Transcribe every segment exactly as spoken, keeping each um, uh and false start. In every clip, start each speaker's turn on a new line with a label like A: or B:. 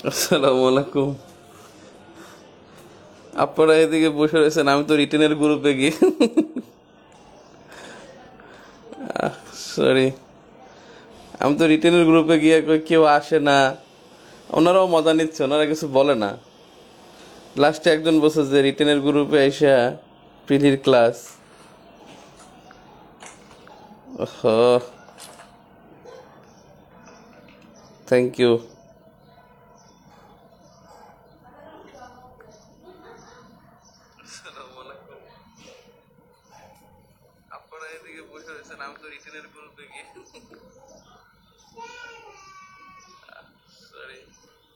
A: আসসালামু আলাইকুম। আপনারা এদিকে বসে রয়েছেন, আমি তো রিটেনের গ্রুপে গিয়ে সরি, আমি তো রিটেনের গ্রুপে গিয়ে কই কেউ আসে না। ওনারাও মজা নিচ্ছে, ওনারা কিছু বলে না। লাস্টে একজন বলছে যে রিটেনের গ্রুপে এসে পিলির ক্লাস। ওহো, থ্যাংক ইউ। আপনারা এদিকে বসে রয়েছেন, আমি তো রিটেনের গ্রুপে গিয়ে সরি।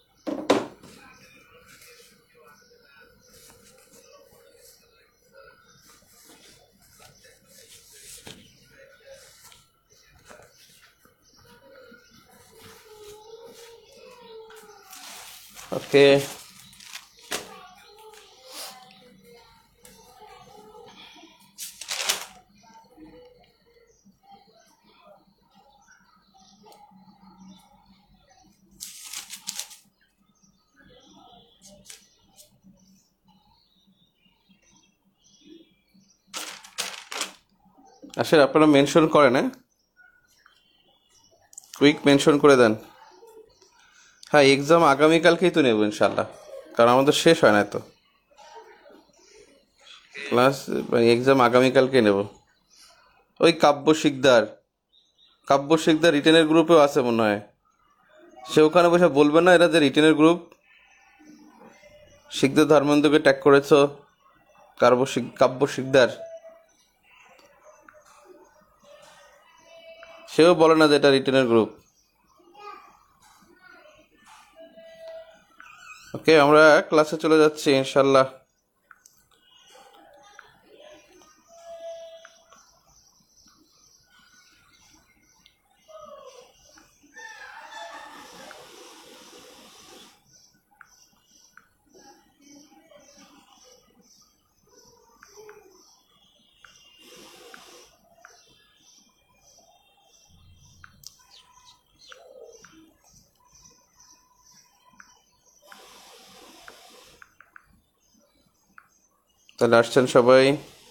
A: ওকে, আসলে আপনারা মেনশন করেন, হ্যাঁ, কুইক মেনশন করে দেন। হ্যাঁ, এক্সাম আগামীকালকেই তো নেব ইনশাল্লাহ, কারণ আমাদের শেষ হয় না তো ক্লাস। এক্সাম আগামীকালকে নেব। ওই কাব্য শিকদার, কাব্য শিকদার রিটেনের গ্রুপেও আছে মনে হয়। সে ওখানে বসে বলবে না এরা যে রিটেনের গ্রুপ, শিকদার ধর্মেন্দ্রকে ট্যাগ করেছ। কাব্য শিক- কাব্য শিকদার সেও বলে না যে এটা রিটেনের গ্রুপ। ওকে, আমরা ক্লাসে চলে যাচ্ছি ইনশাল্লাহ। তাহলে আসছেন সবাই।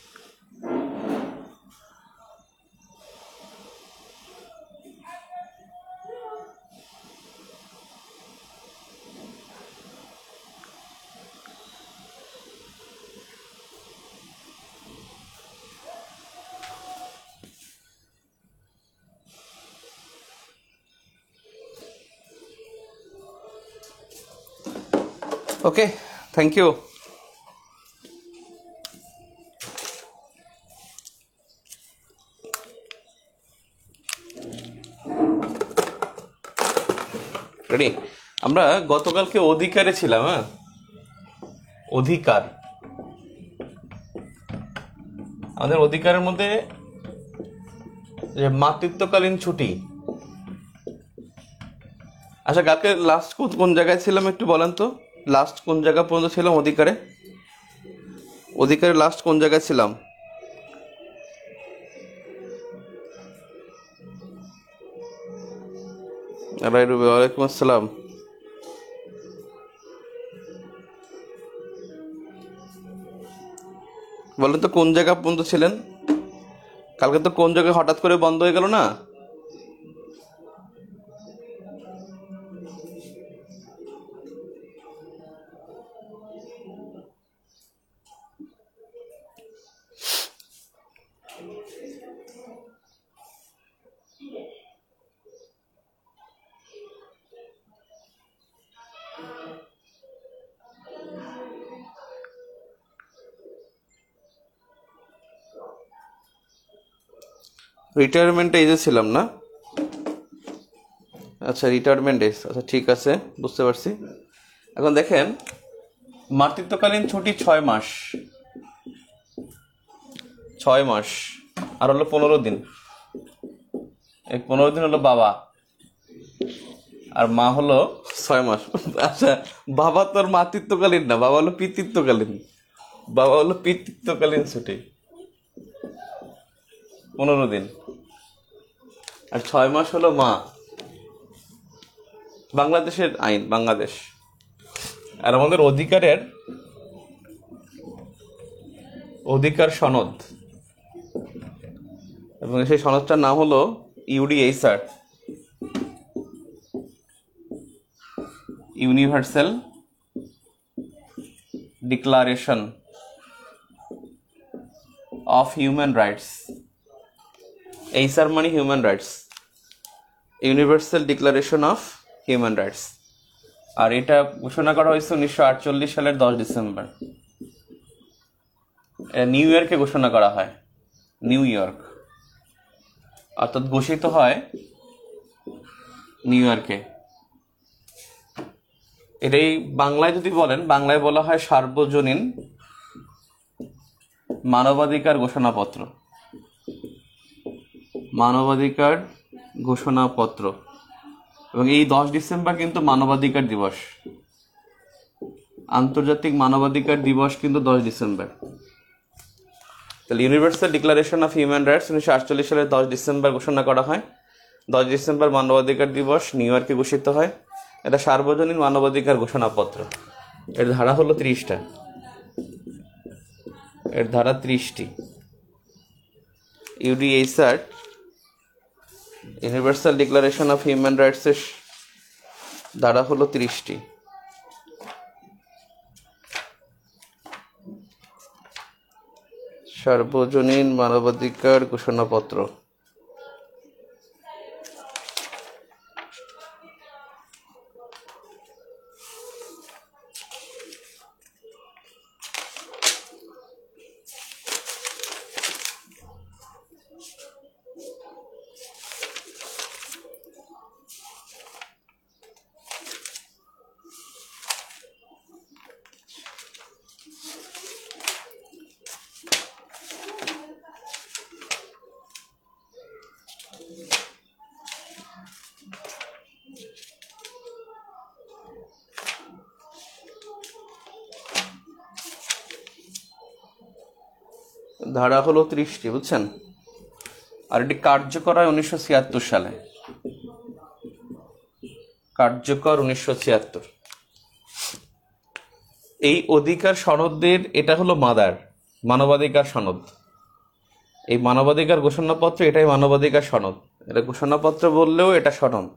A: Okay, thank you. রেডি? আমরা গতকালকে অধিকারে ছিলাম, হ্যাঁ, অধিকার। আমাদের অধিকারের মধ্যে যে মাতৃত্বকালীন ছুটি। আচ্ছা, কালকে লাস্ট কোন জায়গায় ছিলাম একটু বলেন তো। লাস্ট কোন জায়গা পর্যন্ত ছিলাম অধিকারে? অধিকারে লাস্ট কোন জায়গায় ছিলাম? রাইট, ওয়ালাইকুম আসসালাম। বলেন তো কোন জায়গা পর্যন্ত ছিলেন? কালকে তো কোন জায়গায় হঠাৎ করে বন্ধ হয়ে গেল না? রিটায়ারমেন্ট এজে ছিলাম না? আচ্ছা, রিটায়ারমেন্ট এজ, আচ্ছা ঠিক আছে, বুঝতে পারছি। এখন দেখেন, মাতৃত্বকালীন ছুটি ছয় মাস। ছয় মাস আর হলো পনেরো দিন। এই পনেরো দিন হলো বাবা, আর মা হলো ছয় মাস। আচ্ছা, বাবা তোর মাতৃত্বকালীন না, বাবা হলো পিতৃত্বকালীন। বাবা হলো পিতৃত্বকালীন ছুটি, পনেরো দিন। আর ছয় মাস হলো মা। বাংলাদেশের আইন, বাংলাদেশ। আর আমাদের অধিকারের অধিকার সনদ, এবং সেই সনদটার নাম হলো UDHR, universal declaration of human rights. HR মানে human rights, universal declaration of human rights. আর এটা ঘোষণা করা হয়েছে উনিশশো আটচল্লিশ সালের দশ ডিসেম্বর। নিউ ইয়র্কে ঘোষণা করা হয়, নিউ ইয়র্ক, অর্থাৎ ঘোষিত হয় নিউ ইয়র্কে। এটাই বাংলায় যদি বলেন, বাংলায় বলা হয় সার্বজনীন মানবাধিকার ঘোষণাপত্র, মানবাধিকার ঘোষণাপত্র। এবং এই দশ ডিসেম্বর কিন্তু মানবাধিকার দিবস, আন্তর্জাতিক মানবাধিকার দিবস কিন্তু দশ ডিসেম্বর। তাহলে universal declaration of human rights উনিশশো আটচল্লিশ সালের দশ ডিসেম্বর ঘোষণা করা হয়। দশ ডিসেম্বর মানবাধিকার দিবস নিউ ইয়র্কে ঘোষিত হয়। এটা সার্বজনীন মানবাধিকার ঘোষণাপত্র। এর ধারা হলো ত্রিশটা, এর ধারা ত্রিশটি। UDHR, universal declaration of human রাইটসের ধারা হলো ত্রিশটি। সার্বজনীন মানবাধিকার ঘোষণাপত্র। ধারা হলো ত্রিশটি, বুঝছেন। আর এটি কার্যকর হয় উনিশশো ছিয়াত্তর সালে, কার্যকর উনিশশো ছিয়াত্তর। এই অধিকার সনদের এটা হলো মাদার, মানবাধিকার সনদ। এই মানবাধিকার ঘোষণাপত্র, এটাই মানবাধিকার সনদ। এটা ঘোষণাপত্র বললেও এটা সনদ,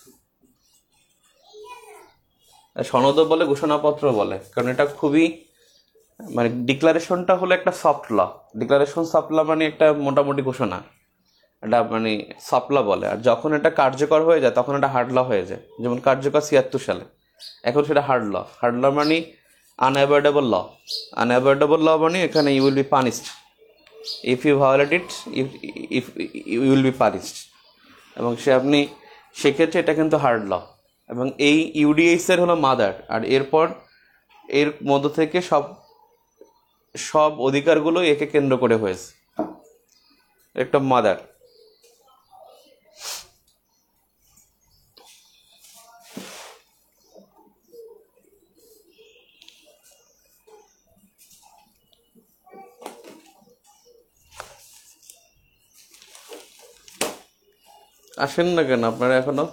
A: সনদও বলে ঘোষণাপত্র বলে, কারণ এটা খুবই মানে ডিক্লারেশনটা হলো একটা soft law. Declaration soft law মানে একটা মোটামুটি ঘোষণা, এটা মানে সফট ল বলে। আর যখন এটা কার্যকর হয়ে যায় তখন এটা হার্ড ল হয়ে যায়। যেমন কার্যকর ছিয়াত্তর সালে, এখন সেটা হার্ড ল। হার্ড ল মানে আনঅ্যাভয়েডেবল ল। আনঅ্যাভয়েডেবল ল মানে এখানে you will be punished, if you violate it if if you will be punished. এবং সে আপনি সেক্ষেত্রে এটা কিন্তু হার্ড ল। এবং এই ইউডিএইচআর হলো মাদার। আর এরপর এর মধ্য থেকে সব সব অধিকারগুলো একে কেন্দ্র করে হয়েছে, একটা মাদার। আসেন না কেন আপনারা এখনো?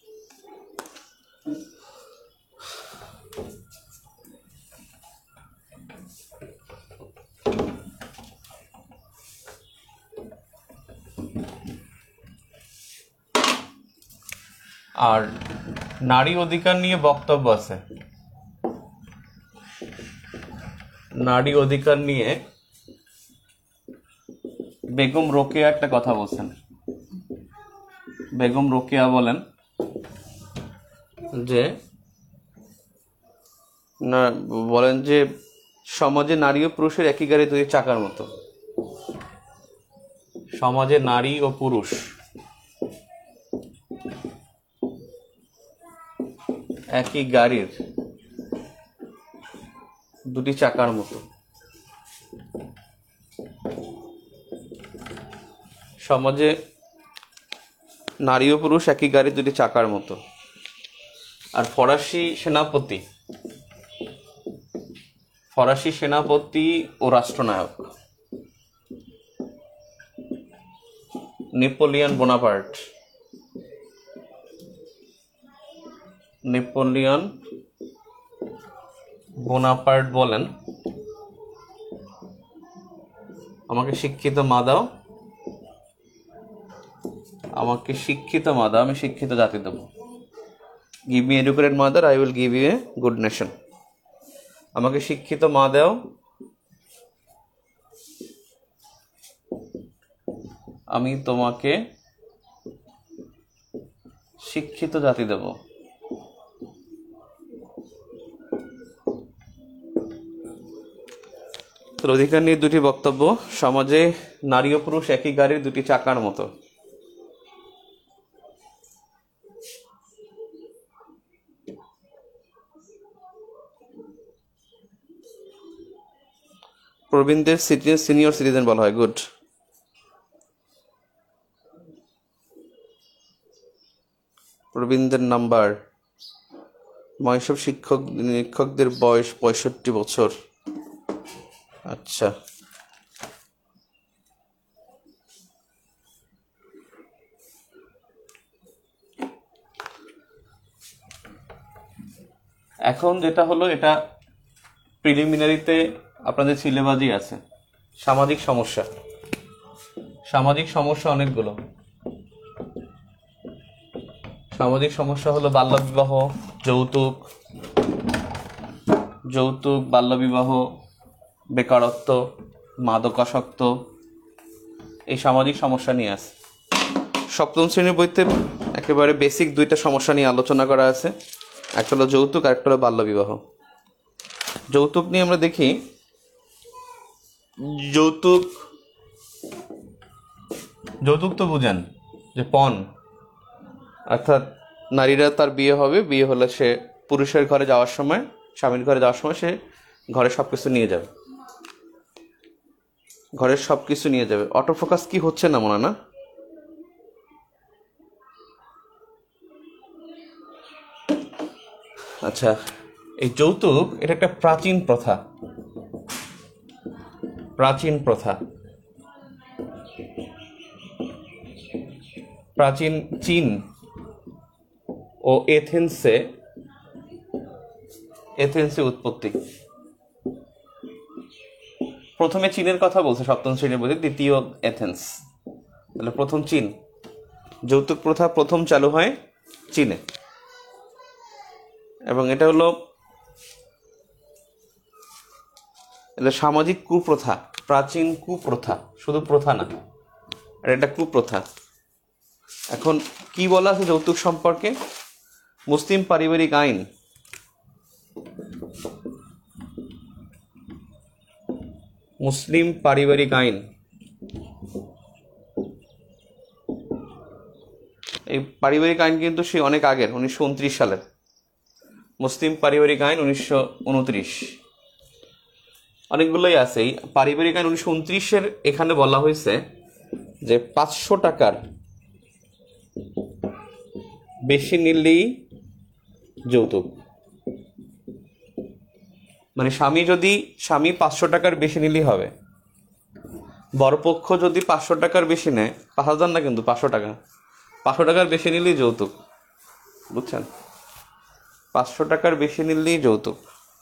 A: আর নারী অধিকার নিয়ে বক্তব্য আছে। নারী অধিকার নিয়ে বেগম রোকেয়া একটা কথা বলছেন। বেগম রোকেয়া বলেন যে না বলেন যে সমাজে নারী ও পুরুষের একই গাড়ি দুই চাকার মতো। সমাজে নারী ও পুরুষ একই গাড়ির দুটি চাকার মতো। সমাজে নারী ও পুরুষ একই গাড়ির দুটি চাকার মতো। আর ফরাসি সেনাপতি ফরাসি সেনাপতি ও রাষ্ট্রনায়ক নেপোলিয়ন বোনাপার্ট নেপোলিয়ন বোনাপার্ট বলেন, আমাকে শিক্ষিত মা দাও, আমাকে শিক্ষিত মা দাও, আমি শিক্ষিত জাতি দেবো। Give me educated mother, I will give you a good nation. আমাকে শিক্ষিত মা দাও, আমি তোমাকে শিক্ষিত জাতি দেব। অধিকার নিয়ে দুটি বক্তব্য। সমাজে নারী ও পুরুষ একই গাড়ির দুটি চাকার মতো। প্রবীণদের সিনিয়র সিটিজেন বলা হয়। গুড। প্রবীণদের নাম্বার, ময়সব শিক্ষক শিক্ষকদের বয়স পঁয়ষট্টি বছর। আচ্ছা, এখন যেটা হলো, এটা প্রিলিমিনারিতে আপনাদের সিলেবাসই আছে। সামাজিক সমস্যা, সামাজিক সমস্যা অনেকগুলো। সামাজিক সমস্যা হলো বাল্যবিবাহ, যৌতুক, যৌতুক, বাল্যবিবাহ, বেকারত্ব, মাদকাসক্ত, এই সামাজিক সমস্যা নিয়ে আছে। সপ্তম শ্রেণীর বইতে একেবারে বেসিক দুইটা সমস্যা নিয়ে আলোচনা করা আছে, একটা হলো যৌতুক আর একটা হলো বাল্যবিবাহ। যৌতুক নিয়ে আমরা দেখি, যৌতুক যৌতুক তো বুঝেন যে পণ, অর্থাৎ নারীরা তার বিয়ে হবে, বিয়ে হলে সে পুরুষের ঘরে যাওয়ার সময়, স্বামীর ঘরে যাওয়ার সময় সে ঘরের সব কিছু নিয়ে যাবে, ঘরের সব কিছু নিয়ে যাবে। অটোফোকাস কি হচ্ছে না মনে না? আচ্ছা, এই যৌতুক এটা একটা প্রাচীন প্রথা, প্রাচীন প্রথা প্রাচীন চীন ও এথেন্সে এথেন্সে উৎপত্তি। প্রথমে চীনের কথা বলছে সপ্তম শ্রেণীর বইতে, দ্বিতীয় এথেন্স। তাহলে প্রথম চীন। যৌতুক প্রথা প্রথম চালু হয় চীনে, এবং এটা হলো এটা সামাজিক কুপ্রথা, প্রাচীন কুপ্রথা, শুধু প্রথা না, আর এটা কুপ্রথা। এখন কি বলা আছে যৌতুক সম্পর্কে? মুসলিম পারিবারিক আইন, মুসলিম পারিবারিক আইন, এই পারিবারিক আইন কিন্তু সে অনেক আগের, উনিশশো উনত্রিশ সালের। মুসলিম পারিবারিক আইন উনিশশো উনত্রিশ, অনেকগুলোই আছে। এই পারিবারিক আইন উনিশশো উনত্রিশের এখানে বলা হয়েছে যে পাঁচশো টাকার বেশি নিলেই যৌতুক। মানে স্বামী যদি স্বামী পাঁচশো টাকার বেশি নিলেই হবে, বরপক্ষ যদি পাঁচশো টাকার বেশি নেয়, পাঁচ হাজার না কিন্তু পাঁচশো টাকা, পাঁচশো টাকার বেশি নিলেই যৌতুক, বুঝছেন? পাঁচশো টাকার বেশি নিলেই যৌতুক।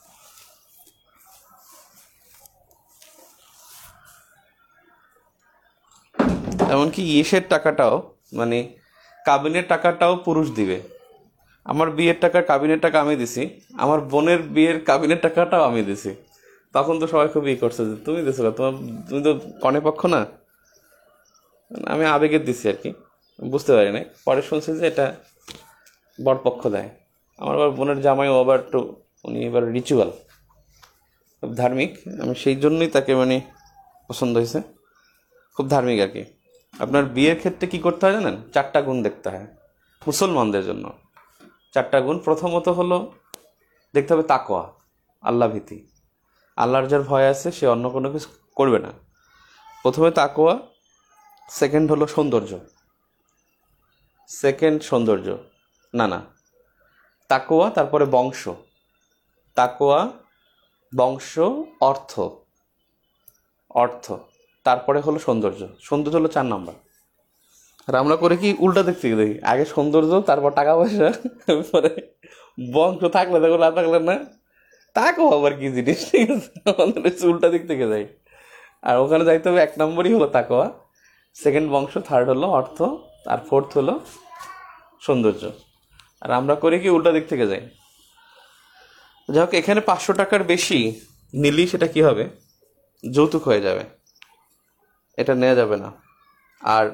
A: এমনকি ইয়েসের টাকাটাও, মানে কাবিনের টাকাটাও পুরুষ দিবে। আমার বিয়ের টাকা, কাবিনের টাকা আমি দিছি, আমার বোনের বিয়ের কাবিনের টাকাটাও আমি দিছি। তখন তো সবাই খুব ই করছে যে তুমি দিছো, তোমার তুমি তো কনে পক্ষ না। আমি আবেগের দিছি আর কি, বুঝতে পারি নাই। পরে শুনছি যে এটা বরপক্ষ দেয়। আমার আবার বোনের জামাইও আবার একটু, উনি এবার রিচুয়াল, খুব ধার্মিক। আমি সেই জন্যই তাকে মানে পছন্দ হয়েছে, খুব ধার্মিক আর কি। আপনার বিয়ের ক্ষেত্রে কি করতে হয় জানেন? চারটা গুণ দেখতে হয় মুসলমানদের জন্য। চারটা গুণ। প্রথমত হলো দেখতে হবে তাকওয়া, আল্লাহ ভীতি। আল্লাহর যার ভয় আছে সে অন্য কোনো কিছু করবে না। প্রথমে তাকওয়া, সেকেন্ড হলো সৌন্দর্য, সেকেন্ড সৌন্দর্য না না তাকওয়া, তারপরে বংশ, তাকওয়া, বংশ, অর্থ, অর্থ, তারপরে হলো সৌন্দর্য। সৌন্দর্য হলো চার নাম্বার। আর আমরা করে কি উল্টা দেখতে দেখি, আগে সৌন্দর্য, তারপর টাকা পয়সা, পরে বংশ থাকলে দেখো, না থাকলে না। তাকও আবার কি জিনিস, ঠিক আছে? আমাদের হচ্ছে উল্টা দিক থেকে যাই, আর ওখানে যাইতে হবে এক নম্বরই হলো তাকওয়া, সেকেন্ড বংশ, থার্ড হলো অর্থ, আর ফোর্থ হলো সৌন্দর্য। আর আমরা করি কি উল্টা দিক থেকে যাই। যাই হোক, এখানে পাঁচশো টাকার বেশি নিলেই সেটা কি হবে, যৌতুক হয়ে যাবে, এটা নেওয়া যাবে না। আর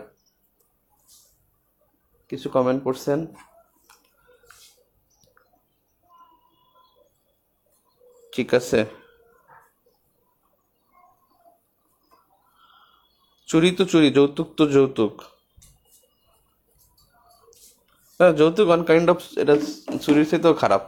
A: কিছু কমেন্ট করছেন, ঠিক আছে। চুরি তো চুরি, যৌতুক তো যৌতুক। যৌতুক ওয়ান কাইন্ড অফ, এটা চুরির চাইতেও খারাপ,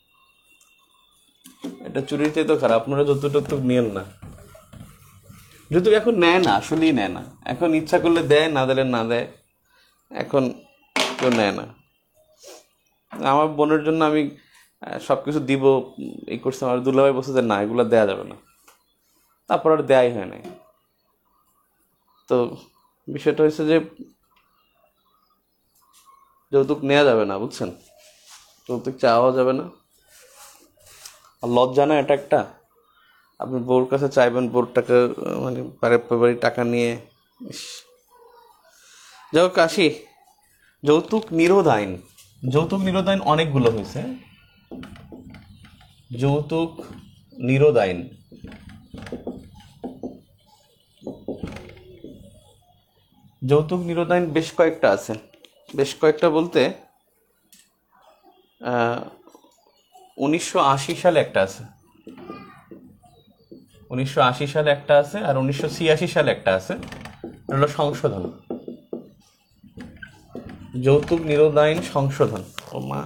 A: এটা চুরির চাইতেও খারাপ। আপনারা যৌতুক টৌতুক নিয়েন না। যৌতুক এখন নেয় না, আসলেই নেয় না। এখন ইচ্ছা করলে দেয়, না দিলে না দেয়, এখন কেউ নেয় না। আমার বোনের জন্য আমি সব কিছু দিব এই করছে, আমার দুলাভাই বলছে যে না, এগুলো দেয়া যাবে না, তারপর আর দেয়াই হয় নাই। তো বিষয়টা হচ্ছে যে যৌতুক নেওয়া যাবে না, বুঝছেন? যৌতুক চাওয়া যাবে না। আর লজ্জা না এটা একটা, আপনি বউর কাছে চাইবেন, বউর টাকা মানে পারিবারিক টাকা নিয়ে। যাই হোক, আসি যৌতুক নিরোধ আইন। যৌতুক নিরোধ আইন অনেকগুলো হয়েছে। যৌতুক নিরোধ আইন যৌতুক নিরোধ আইন বেশ কয়েকটা আছে। বেশ কয়েকটা বলতে উনিশশো আশি সালে একটা আছে, উনিশশো আশি সালে একটা আছে, আর উনিশশো ছিয়াশি সালে একটা আছে। হলো সংশোধন, যৌতুক নিরোধ আইন সংশোধন। ও মা,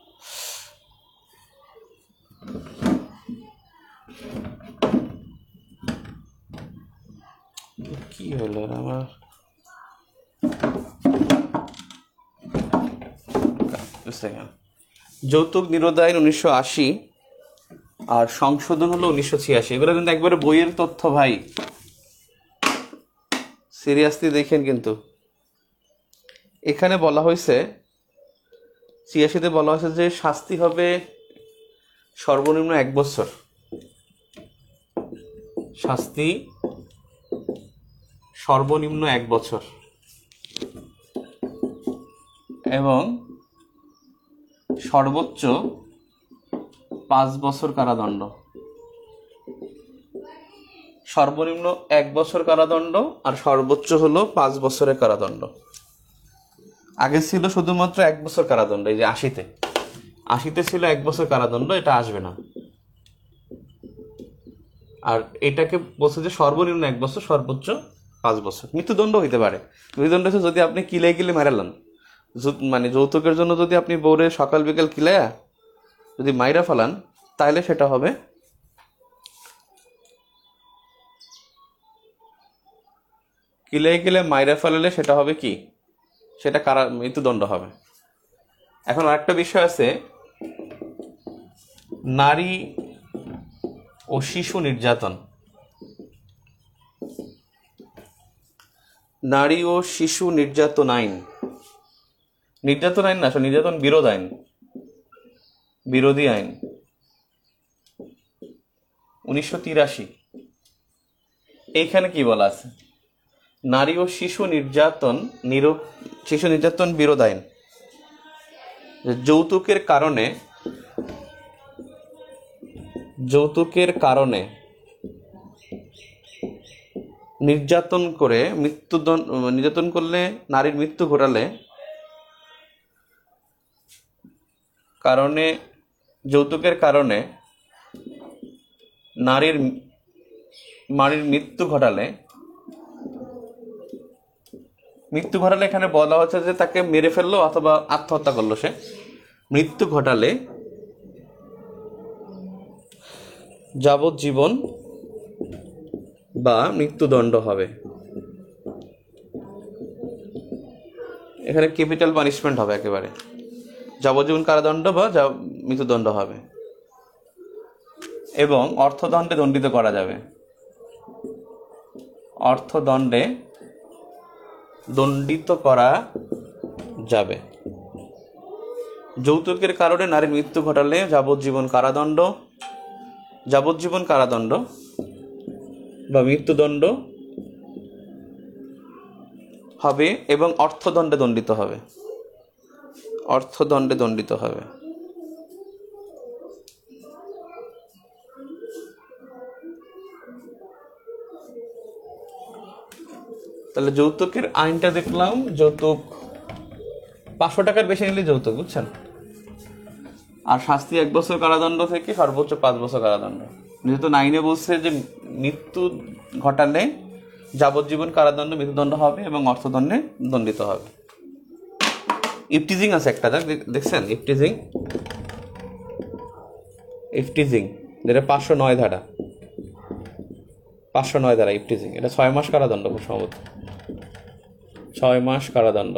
A: কি হলো আমার? যৌতুক নিরোধ আইন উনিশশো আশি আর সংশোধন হলো উনিশশো ছিয়াশি। এগুলো কিন্তু একবারে বইয়ের তথ্য ভাই, সিরিয়াসলি দেখেন। কিন্তু এখানে বলা হয়েছে, ছিয়াশিতে বলা হয়েছে যে শাস্তি হবে সর্বনিম্ন এক বছর, শাস্তি সর্বনিম্ন এক বছর, এবং সর্বোচ্চ পাঁচ বছর কারাদণ্ড। সর্বনিম্ন এক বছর কারাদণ্ড আর সর্বোচ্চ হলো পাঁচ বছরের কারাদণ্ড। আগে ছিল শুধুমাত্র এক বছর কারাদণ্ড, এই যে আশিতে আশিতে ছিল এক বছর কারাদণ্ড, এটা আসবে না। আর এটাকে বলছে যে সর্বনিম্ন এক বছর, সর্বোচ্চ পাঁচ বছর। মৃত্যুদণ্ড হইতে পারে। মৃত্যুদণ্ড হচ্ছে যদি আপনি কিলাই কিলে মারালেন, মানে যৌতুকের জন্য যদি আপনি বউরে সকাল বিকাল কিলায়া যদি মাইরা ফেলান, তাহলে সেটা হবে কিলাই কিলে মাইরা ফেলালে সেটা হবে কি, সেটা কারা মৃত্যুদণ্ড হবে। এখন আরেকটা বিষয় আছে, নারী ও শিশু নির্যাতন। নারী ও শিশু নির্যাতন আইন, নির্যাতন আইন না, আসলে নির্যাতন বিরোধ আইন, বিরোধী আইন উনিশশো তিরাশি। এইখানে কি বলা আছে? নারী ও শিশু নির্যাতন নির শিশু নির্যাতন বিরোধ আইন। যৌতুকের কারণে যৌতুকের কারণে নির্যাতন করে মৃত্যুদণ্ড, নির্যাতন করলে নারীর মৃত্যু ঘটালে, কারণে যৌতুকের কারণে নারীর নারীর মৃত্যু ঘটালে মৃত্যু ঘটালে এখানে বলা হচ্ছে যে তাকে মেরে ফেললো অথবা আত্মহত্যা করলো, সে মৃত্যু ঘটালে যাবজ্জীবন বা মৃত্যুদণ্ড হবে। এখানে ক্যাপিটাল পানিশমেন্ট হবে, একেবারে যাবজ্জীবন কারাদণ্ড বা মৃত্যুদণ্ড হবে, এবং অর্থদণ্ডে দণ্ডিত করা যাবে। অর্থদণ্ডে দণ্ডিত করা যাবে। যৌতুকের কারণে নারীর মৃত্যু ঘটালে যাবজ্জীবন কারাদণ্ড যাবজ্জীবন কারাদণ্ড বা মৃত্যুদণ্ড হবে এবং অর্থদণ্ডে দণ্ডিত হবে, অর্থদণ্ডে দণ্ডিত হবে। তাহলে যৌতুকের আইনটা দেখলাম, যৌতুক পাঁচশো টাকার বেশি নিলে যৌতুক, বুঝছেন? আর শাস্তি এক বছর কারাদণ্ড থেকে সর্বোচ্চ পাঁচ বছর কারাদণ্ড। যেহেতু নাইনে বলছে যে মৃত্যু ঘটালে যাবজ্জীবন কারাদণ্ড, মৃত্যুদণ্ড হবে এবং অর্থদণ্ডে দণ্ডিত হবে। ইফটিজিং আছে একটা, দেখছেন? ইফটিজিং, ইফটিজিং যেটা পাঁচশো নয় ধারা, পাঁচশো নয় ধারা ইফটিজিং, এটা ছয় মাস কারাদণ্ড, খুব সম্ভবত ছয় মাস কারাদণ্ড,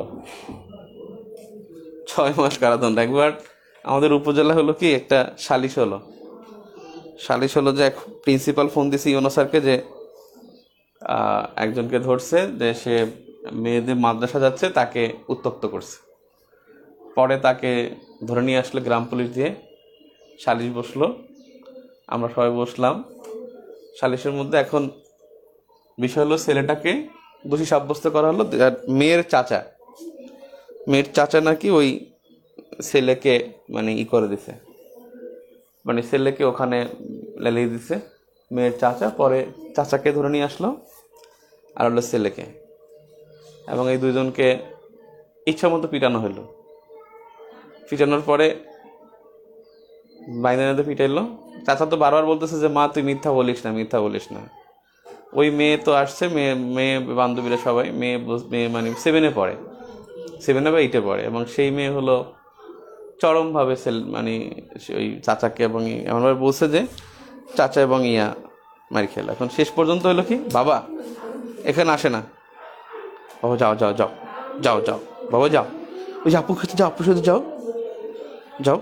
A: ছয় মাস কারাদণ্ড। একবার আমাদের উপজেলা হলো কি একটা সালিশ হলো, সালিশ হলো যে এক প্রিন্সিপাল ফোন দিছে ইউনো স্যারকে যে একজনকে ধরছে যে সে মেয়েদের মাদ্রাসা যাচ্ছে, তাকে উত্তক্ত করছে। পরে তাকে ধরে নিয়ে আসলে গ্রাম পুলিশ দিয়ে, সালিশ বসলো, আমরা সবাই বসলাম সালিশের মধ্যে। এখন বিষয় হলো ছেলেটাকে দোষী সাব্যস্ত করা হলো। মেয়ের চাচা, মেয়ের চাচা নাকি ওই ছেলেকে মানে ই করে দিছে, মানে ছেলেকে ওখানে লেলিয়ে দিছে মেয়ের চাচা। পরে চাচাকে ধরে নিয়ে আসলো আর হলো ছেলেকে, এবং এই দুইজনকে ইচ্ছা মতো পিটানো হলো। পিটানোর পরে বাইনাতে পিটাইলো। চাচা তো বারবার বলতেছে যে মা তুই মিথ্যা বলিস না, মিথ্যা বলিস না। ওই মেয়ে তো আসছে, মেয়ে মেয়ে বান্ধবীরা সবাই, মেয়ে মেয়ে মানে সেভেনে পড়ে, সেভেনে বা এইটে পড়ে, এবং সেই মেয়ে হলো চরমভাবে সেল মানে ওই চাচাকে এবং এমনভাবে বলছে যে চাচা এবং ইয়া মারি খেলা। এখন শেষ পর্যন্ত হলো কি, বাবা এখানে আসে না, বাবা যাও যাও যাও যাও যাও বাবা যাও, ওই যে আপুর সাথে যাও, আপুর সাথে যাও যাও।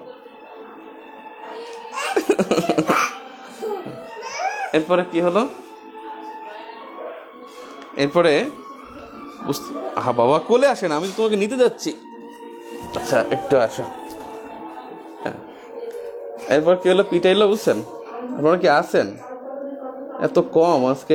A: এরপরে কি হলো, এরপরে হা বাবা কোলে আসে না, আমি তো তোমাকে নিতে যাচ্ছি, আচ্ছা একটু আসো। এরপর কি হলো, পিটাইলো, বুঝছেন? আপনারা কি আছেন? এত কম আজকে।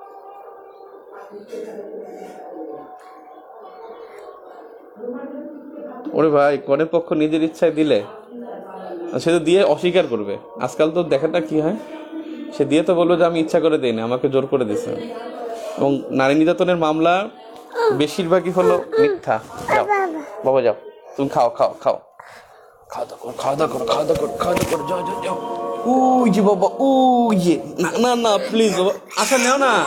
A: ওরে ভাই, কনের পক্ষ নিজের ইচ্ছায় দিলে সে তো দিয়ে অস্বীকার করবে। আজকাল তো দেখাটা কি হয়, সে দিয়ে তো বলবো যে আমি ইচ্ছা করে দিই না, আমাকে জোর করে দিছে। এবং নারী নির্যাতনের মামলা বেশিরভাগই হলো মিথ্যা। যাও বাবা যাও, তুমি খাও খাও খাও, খাওয়া দাওয়া করো, খাওয়া দাওয়া করো, খাওয়া দাওয়া করো, খাওয়া দাওয়া করো, যাও যাও যাও। ওই যে বাবা, ওই যে, না না না প্লিজ বাবা, আচ্ছা নেও না।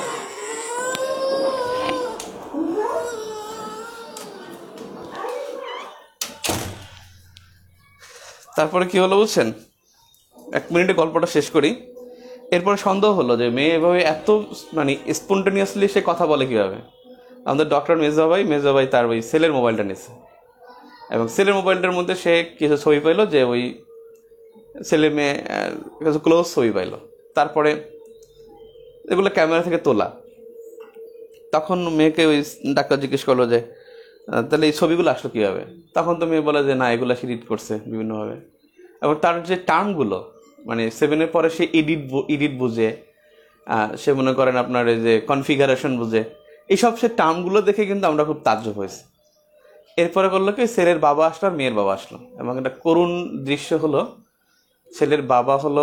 A: তারপরে কি হলো বুঝছেন, এক মিনিটে গল্পটা শেষ করি। এরপরে সন্দেহ হলো যে মেয়ে এভাবে এত মানে স্পন্টেনিয়াসলি সে কথা বলে কীভাবে। আমাদের ডক্টর মেজবাবাই মেজবাবাই তার ওই সেলের মোবাইলটা নিয়েছে, এবং সেলের মোবাইলটার মধ্যে সে কিছু ছবি পাইলো, যে ওই ছেলে মেয়ে কিছু ক্লোজ ছবি পাইলো। তারপরে এগুলো ক্যামেরা থেকে তোলা। তখন মেয়েকে ওই ডাক্তার জিজ্ঞেস করলো যে তাহলে এই ছবিগুলো আসলো কীভাবে? তখন তো মেয়ে বলে যে না, এগুলো সে এডিট করছে বিভিন্নভাবে। এবং তার যে টার্মগুলো, মানে সেভেনের পরে সে এডিট এডিট বুঝে, সে মনে করেন আপনার এই যে কনফিগারেশন বুঝে, এইসব সে টার্মগুলো দেখে কিন্তু আমরা খুব তাজ্জব হয়েছি। এরপরে করলো কি, ছেলের বাবা আসলো আর মেয়ের বাবা আসলো, এবং একটা করুণ দৃশ্য হলো, ছেলের বাবা হলো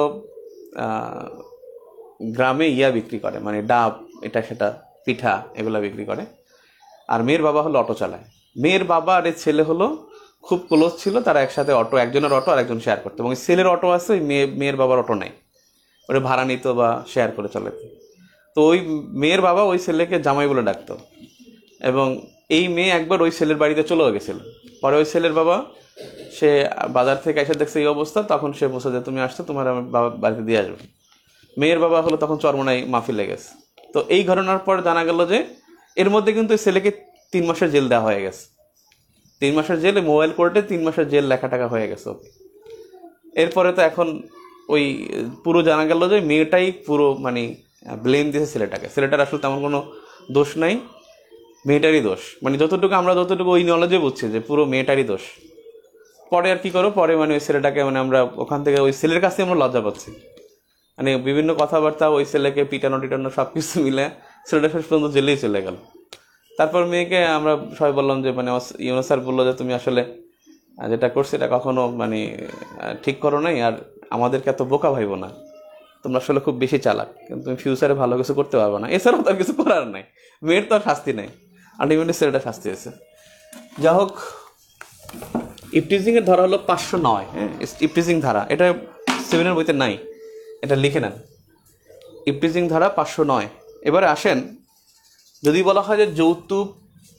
A: গ্রামে ইয়া বিক্রি করে, মানে ডাব এটা সেটা পিঠা এগুলা বিক্রি করে, আর মেয়ের বাবা হলো অটো চালায়। মেয়ের বাবা আর এই ছেলে হলো খুব ক্লোজ ছিল, তারা একসাথে অটো, একজনের অটো আর একজন শেয়ার করতো, এবং ছেলের অটো আছে, ওই মেয়ে মেয়ের বাবার অটো নাই, ওটা ভাড়া নিত বা শেয়ার করে চালাতো। তো ওই মেয়ের বাবা ওই ছেলেকে জামাই বলে ডাকতো, এবং এই মেয়ে একবার ওই ছেলের বাড়িতে চলেও গেছিল। পরে ওই ছেলের বাবা সে বাজার থেকে এসে দেখছে এই অবস্থা, তখন সে বলছে যে তুমি আসছো, তোমার আমার বাবা বাড়িতে দিয়ে আসবে। মেয়ের বাবা হলো তখন চরমনাই মাহফিলে গেছে। তো এই ঘটনার পর জানা গেল যে এর মধ্যে কিন্তু ছেলেকে তিন মাসের জেল দেওয়া হয়ে গেছে, তিন মাসের জেলে মোবাইল কোর্টে তিন মাসের জেল লেখা টাকা হয়ে গেছে ওকে। এরপরে তো এখন ওই পুরো জানা গেল যে মেয়েটাই পুরো মানে ব্লেম দিয়েছে ছেলেটাকে, ছেলেটার আসলে তেমন কোনো দোষ নাই, মেয়েটারই দোষ। মানে যতটুকু আমরা যতটুকু ওই নলেজে বুঝছি যে পুরো মেয়েটারই দোষ। পরে আর কি করো, পরে মানে ওই ছেলেটাকে মানে আমরা ওখান থেকে ওই ছেলের কাছে আমরা লজ্জা পাচ্ছি মানে বিভিন্ন কথাবার্তা ওই ছেলেকে পিটানো টিটানো সব কিছু মিলে ছেলেটা শেষ পর্যন্ত জেলেই চলে গেল। তারপর মেয়েকে আমরা সবাই বললাম যে মানে ইউনুস স্যার বললো যে তুমি আসলে যেটা করছো এটা কখনো মানে ঠিক করো নাই, আর আমাদেরকে এত বোকা ভাইবো না, তোমরা আসলে খুব বেশি চালাক, কিন্তু তুমি ফিউচারে ভালো কিছু করতে পারবে না। এছাড়াও তার কিছু করার নাই, মেয়ের তো আর শাস্তি নেই, আলটিমেটলি ছেলেটা শাস্তি হয়েছে। যা হোক, ইফটিজিং এর ধারা হলো পাঁচশো নয়। হ্যাঁ, ইফটিজিং ধারা এটা সেভেনের বইতে নাই, এটা লিখে নেন। ইফটিজিং ধারা পাঁচশো নয়। এবারে আসেন, যদি বলা হয় যে যৌতুক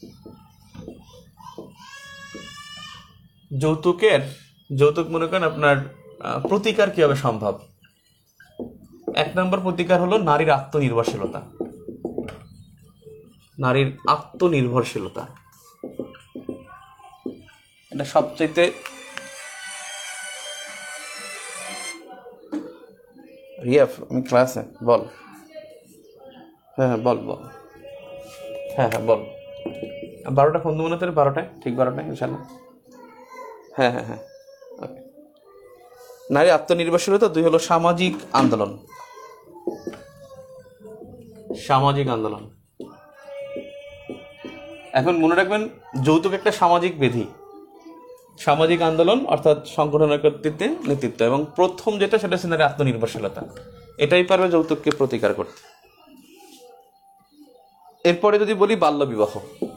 A: যৌতুকের যৌতুক মনে করেন আপনার প্রতিকার কিভাবে সম্ভব। এক নম্বর প্রতিকার হলো নারীর আত্মনির্ভরশীলতা। নারীর আত্মনির্ভরশীলতা এটা সবচাইতে রিয়াফ আমি ক্লাসে বল। হ্যাঁ হ্যাঁ বল বল হ্যাঁ হ্যাঁ বল। বারোটা ফোন দেবো না তোর? বারোটায় ঠিক, বারোটায় ইনশাল্লাহ। হ্যাঁ হ্যাঁ হ্যাঁ ওকে। নারী আত্মনির্ভরশীলতা দুই হলো সামাজিক আন্দোলন। সামাজিক আন্দোলন এখন মনে রাখবেন, যৌতুক একটা সামাজিক বিধি। সামাজিক আন্দোলন অর্থাৎ সংগঠনের কর্তৃত্বে নেতৃত্ব, এবং প্রথম যেটা সেটা হচ্ছে নারী আত্মনির্ভরশীলতা। এটাই পারবে যৌতুককে প্রতিকার করতে। এরপরে যদি বলি বাল্য বিবাহ,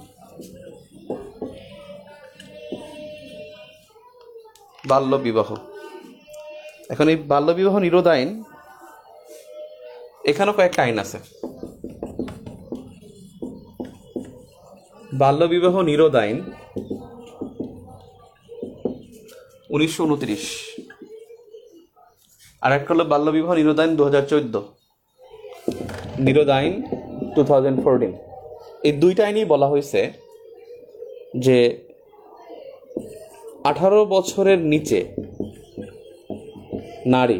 A: বাল্য বিবাহ এখন এই বাল্য বিবাহ নিরোধ আইন, এখানেও কয়েকটা আইন আছে। বাল্য বিবাহ নিরোধ আইন উনিশশো উনত্রিশ, আর একটা হলো বাল্য বিবাহ নিরোধ আইন দু হাজার চোদ্দ, নিরোধ আইন টু থাউজেন্ড ফোরটিন। এই দুইটা আইনই বলা হয়েছে যে আঠারো বছরের নিচে নারী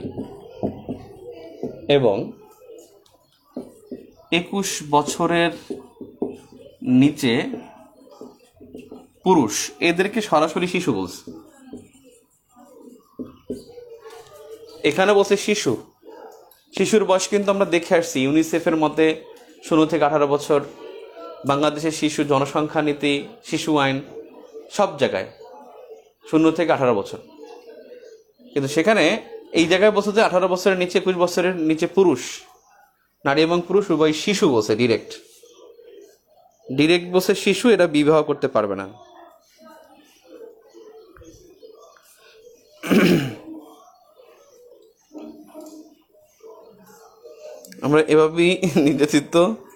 A: এবং একুশ বছরের নিচে পুরুষ, এদেরকে সরাসরি শিশু বলছে। এখানে বলছে শিশু। শিশুর বয়স কিন্তু আমরা দেখে আসছি ইউনিসেফের মতে ষোলো থেকে আঠারো বছর, বাংলাদেশের শিশু জনসংখ্যা নীতি, শিশু আইন, সব জায়গায় শূন্য থেকে আঠারো বছর। কিন্তু সেখানে এই জায়গায় বলছে যে আঠারো বছরের নিচে, একুশ বছরের নিচে পুরুষ, নারী এবং পুরুষ উভয় শিশু বলছে। ডিরেক্ট ডিরেক্ট বলছে শিশু, এরা বিবাহ করতে পারবে না। আমরা এভাবেই নির্যাতিত।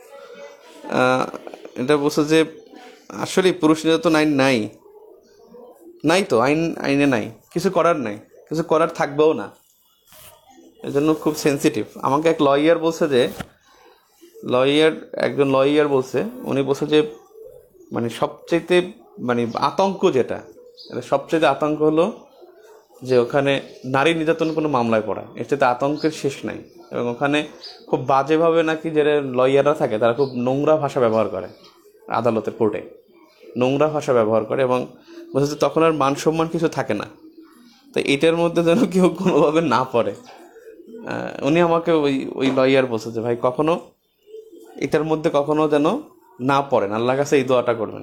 A: এটা বলছে যে আসলে পুরুষ নির্যাতন আইন নাই, নাই তো, আইন আইনে নাই, কিছু করার নাই, কিছু করার থাকবেও না। এজন্য খুব সেন্সিটিভ। আমাকে এক লয়ার বলছে যে, লয়ার একজন লয়ার বলছে, উনি বলছে যে মানে সবচেয়ে মানে আতঙ্ক যেটা, এটা সবচেয়ে আতঙ্ক হলো যে ওখানে নারী নির্যাতন কোনো মামলায় পড়া, এর চেয়ে আতঙ্কের শেষ নাই। এবং ওখানে খুব বাজেভাবে নাকি যারা লয়াররা থাকে তারা খুব নোংরা ভাষা ব্যবহার করে, আদালতের কোর্টে নোংরা ভাষা ব্যবহার করে, এবং বলছে যে তখন আর মান সম্মান কিছু থাকে না। তো এটার মধ্যে যেন কেউ কোনোভাবে না পড়ে। উনি আমাকে ওই ওই লয়ার বলছে যে ভাই কখনো এটার মধ্যে কখনো যেন না পড়েন, আল্লাহর কাছে এই দোয়াটা করবেন।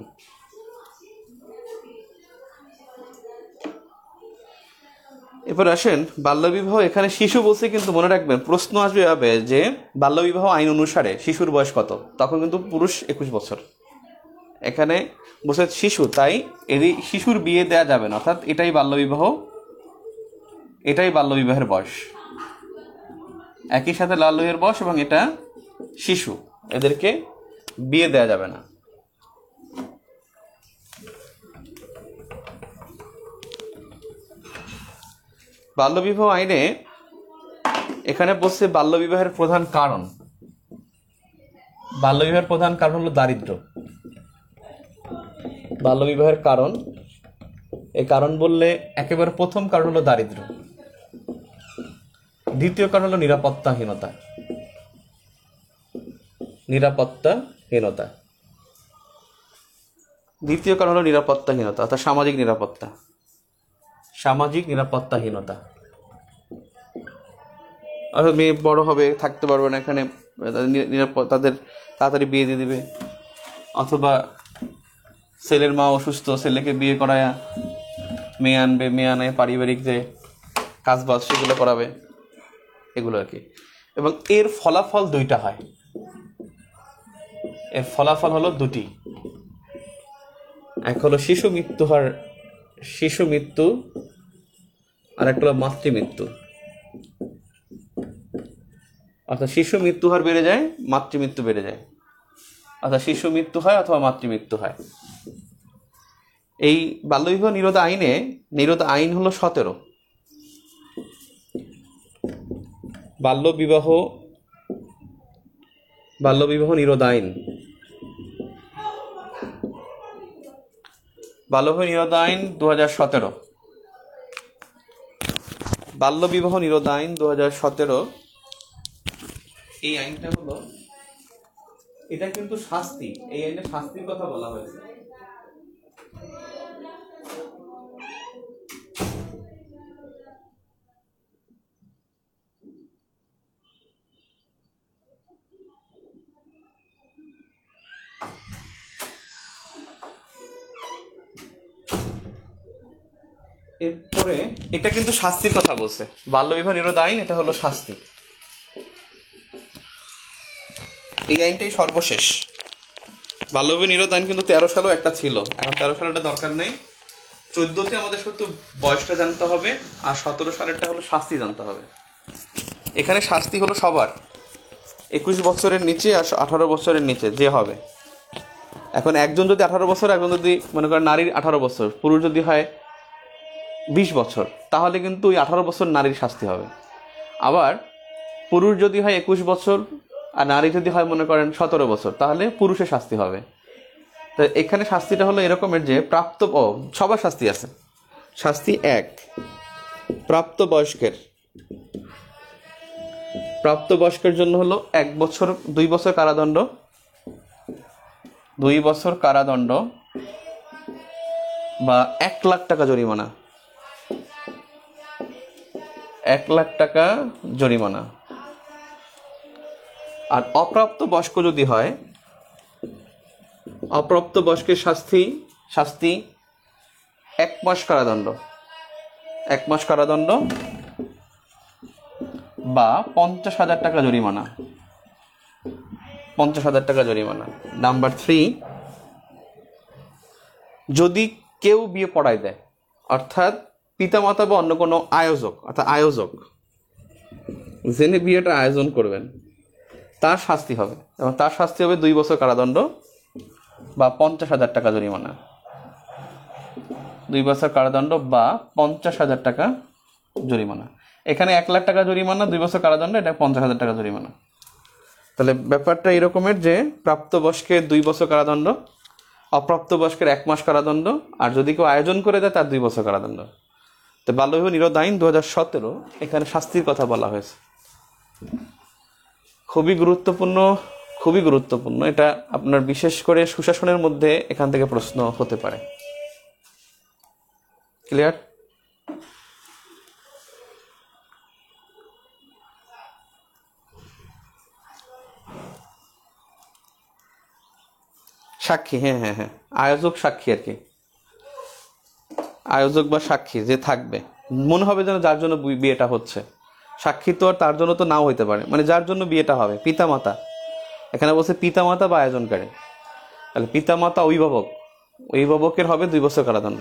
A: এরপর আসেন বাল্যবিবাহ। এখানে শিশু বলছে, কিন্তু মনে রাখবেন প্রশ্ন আসবে এভাবে যে বাল্যবিবাহ আইন অনুসারে শিশুর বয়স কত? তখন কিন্তু পুরুষ একুশ বছর, এখানে বলছে শিশু, তাই এরই শিশুর বিয়ে দেয়া যাবে না, অর্থাৎ এটাই বাল্যবিবাহ, এটাই বাল্যবিবাহের বয়স, একই সাথে বাল্যবিবাহের বয়স এবং এটা শিশু, এদেরকে বিয়ে দেয়া যাবে না। বাল্যবিবাহ আইনে এখানে বলছে বাল্যবিবাহের প্রধান কারণ, বাল্যবিবাহের প্রধান কারণ হলো দারিদ্র। বাল্যবিবাহের কারণ, এই কারণ বললে একেবারে প্রথম কারণ হলো দারিদ্র, দ্বিতীয় কারণ হলো নিরাপত্তাহীনতা, নিরাপত্তাহীনতা দ্বিতীয় কারণ হলো নিরাপত্তাহীনতা, অর্থাৎ সামাজিক নিরাপত্তা, সামাজিক নিরাপত্তাহীনতা। অর্থাৎ মেয়ে বড় হবে, থাকতে পারবে না এখানে, নিরাপদ, তাদের তাড়াতাড়ি বিয়ে দিয়ে দিবে। অথবা ছেলের মা অসুস্থ, ছেলেকে বিয়ে করায় মেয়ে আনবে, মেয়ে আনে পারিবারিক যে কাজবাজ সেগুলো করাবে, এগুলো আর কি। এবং এর ফলাফল দুইটা হয়, এর ফলাফল হলো দুটি। এক হলো শিশু মৃত্যু হার, শিশু মৃত্যু, আর একটা হলো মাতৃমৃত্যু। অর্থাৎ শিশু মৃত্যু হার বেড়ে যায়, মাতৃমৃত্যু বেড়ে যায়। অর্থাৎ শিশু মৃত্যু হয় অথবা মাতৃমৃত্যু হয়। এই বাল্যবিবাহ নিরোধ আইনে, নিরোধ আইন হলো সতেরো। বাল্য বিবাহ, বাল্য বিবাহ নিরোধ আইন, বাল্যবিবাহ নিরোধ আইন দু হাজার সতেরো বাল্য বিবাহ নিরোধ আইন দু হাজার সতেরো এই আইনটা হলো, এটা কিন্তু শাস্তি, এই আইনে শাস্তির কথা বলা হয়েছে। এরপরে এটা কিন্তু শাস্তির কথা বলছে, বাল্যবিবাহ নিরোধ আইন, এটা হলো শাস্তি। এই আইনটাই সর্বশেষ। বাল্যবিবাহ নিরোধ আইন কিন্তু তেরো সালেও একটা ছিল, এখন তেরো সালেরটা দরকার নেই। চোদ্দতে আমাদের শুধু বয়সটা জানতে হবে, আর সতেরো সালেরটা হলো শাস্তি জানতে হবে। এখানে শাস্তি হলো সবার, একুশ বছরের নিচে আর আঠারো বছরের নিচে যে হবে। এখন একজন যদি আঠারো বছর, একজন যদি মনে করেন নারীর আঠারো বছর, পুরুষ যদি হয় বিশ বছর, তাহলে কিন্তু ওই আঠারো বছর নারীর শাস্তি হবে। আবার পুরুষ যদি হয় একুশ বছর আর নারী যদি হয় মনে করেন সতেরো বছর, তাহলে পুরুষের শাস্তি হবে। তো এখানে শাস্তিটা হলো এরকমের যে প্রাপ্ত, ও সবার শাস্তি আছে। শাস্তি এক, প্রাপ্ত বয়স্কের, প্রাপ্ত বয়স্কের জন্য হলো এক বছর, দুই বছর কারাদণ্ড, দুই বছর কারাদণ্ড বা এক লাখ টাকা জরিমানা, এক লাখ টাকা জরিমানা। আর অপ্রাপ্ত বয়স্ক যদি হয়, অপ্রাপ্ত বয়স্কের শাস্তি, শাস্তি এক মাস কারাদণ্ড, এক মাস কারাদণ্ড বা পঞ্চাশ হাজার টাকা জরিমানা, পঞ্চাশ হাজার টাকা জরিমানা। নাম্বার থ্রি, যদি কেউ বিয়ে পড়ায় দেয়, অর্থাৎ পিতামাতা বা অন্য কোনো আয়োজক, অর্থাৎ আয়োজক যিনি বিয়েটা আয়োজন করবেন, তার শাস্তি হবে, এবং তার শাস্তি হবে দুই বছর কারাদণ্ড বা পঞ্চাশ হাজার টাকা জরিমানা, দুই বছর কারাদণ্ড বা পঞ্চাশ হাজার টাকা জরিমানা। এখানে এক লাখ টাকা জরিমানা, দুই বছর কারাদণ্ড, এটা পঞ্চাশ হাজার টাকা জরিমানা। তাহলে ব্যাপারটা এরকমের যে প্রাপ্তবয়স্কের দুই বছর কারাদণ্ড, অপ্রাপ্তবয়স্কের এক মাস কারাদণ্ড, আর যদি কেউ আয়োজন করে দেয় তার দুই বছর কারাদণ্ড। তো বাল্যবিবাহ নিরোধ আইন দু হাজার সতেরো এখানে শাস্তির কথা বলা হয়েছে। খুবই গুরুত্বপূর্ণ, খুবই গুরুত্বপূর্ণ। এটা আপনার বিশেষ করে সুশাসনের মধ্যে এখান থেকে প্রশ্ন হতে পারে। ক্লিয়ার? সাক্ষী, হ্যাঁ হ্যাঁ হ্যাঁ আয়োজক সাক্ষী আর কি, আয়োজক বা সাক্ষী যে থাকবে, মনে হবে যেন যার জন্য বিয়েটা হচ্ছে। সাক্ষী তো আর তার জন্য তো নাও হইতে পারে, মানে যার জন্য বিয়েটা হবে, পিতামাতা, এখানে বলছে পিতামাতা বা আয়োজনকারী। তাহলে পিতামাতা, অভিভাবক, অভিভাবকের হবে দুই বছর কারাদণ্ড।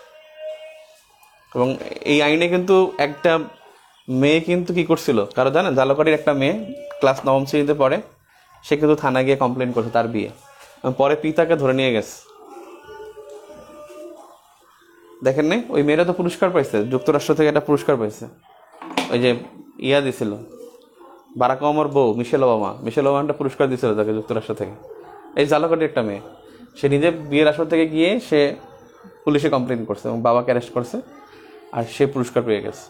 A: এবং এই আইনে কিন্তু একটা মেয়ে কিন্তু কি করছিল, কারো জানেন? জালকাঠির একটা মেয়ে ক্লাস নবম শ্রেণীতে পড়ে, সে কিন্তু থানায় গিয়ে কমপ্লেন করছে তার বিয়ে, পরে পিতাকে ধরে নিয়ে গেছে। দেখেন নাই? ওই মেয়েরা তো পুরস্কার পাইছে, যুক্তরাষ্ট্র থেকে একটা পুরস্কার পাইছে। ওই যে ইয়া দিছিল বারাক ওবামার বউ মিশেল ওবামা, মিশেল ওবামা একটা পুরস্কার দিছিল তাকে যুক্তরাষ্ট্র থেকে। এই জালকাঠির একটা মেয়ে, সে নিজে বিয়ের আসর থেকে গিয়ে সে পুলিশে কমপ্লেন করছে এবং বাবাকে অ্যারেস্ট করছে, আর সে পুরস্কার পেয়ে গেছে।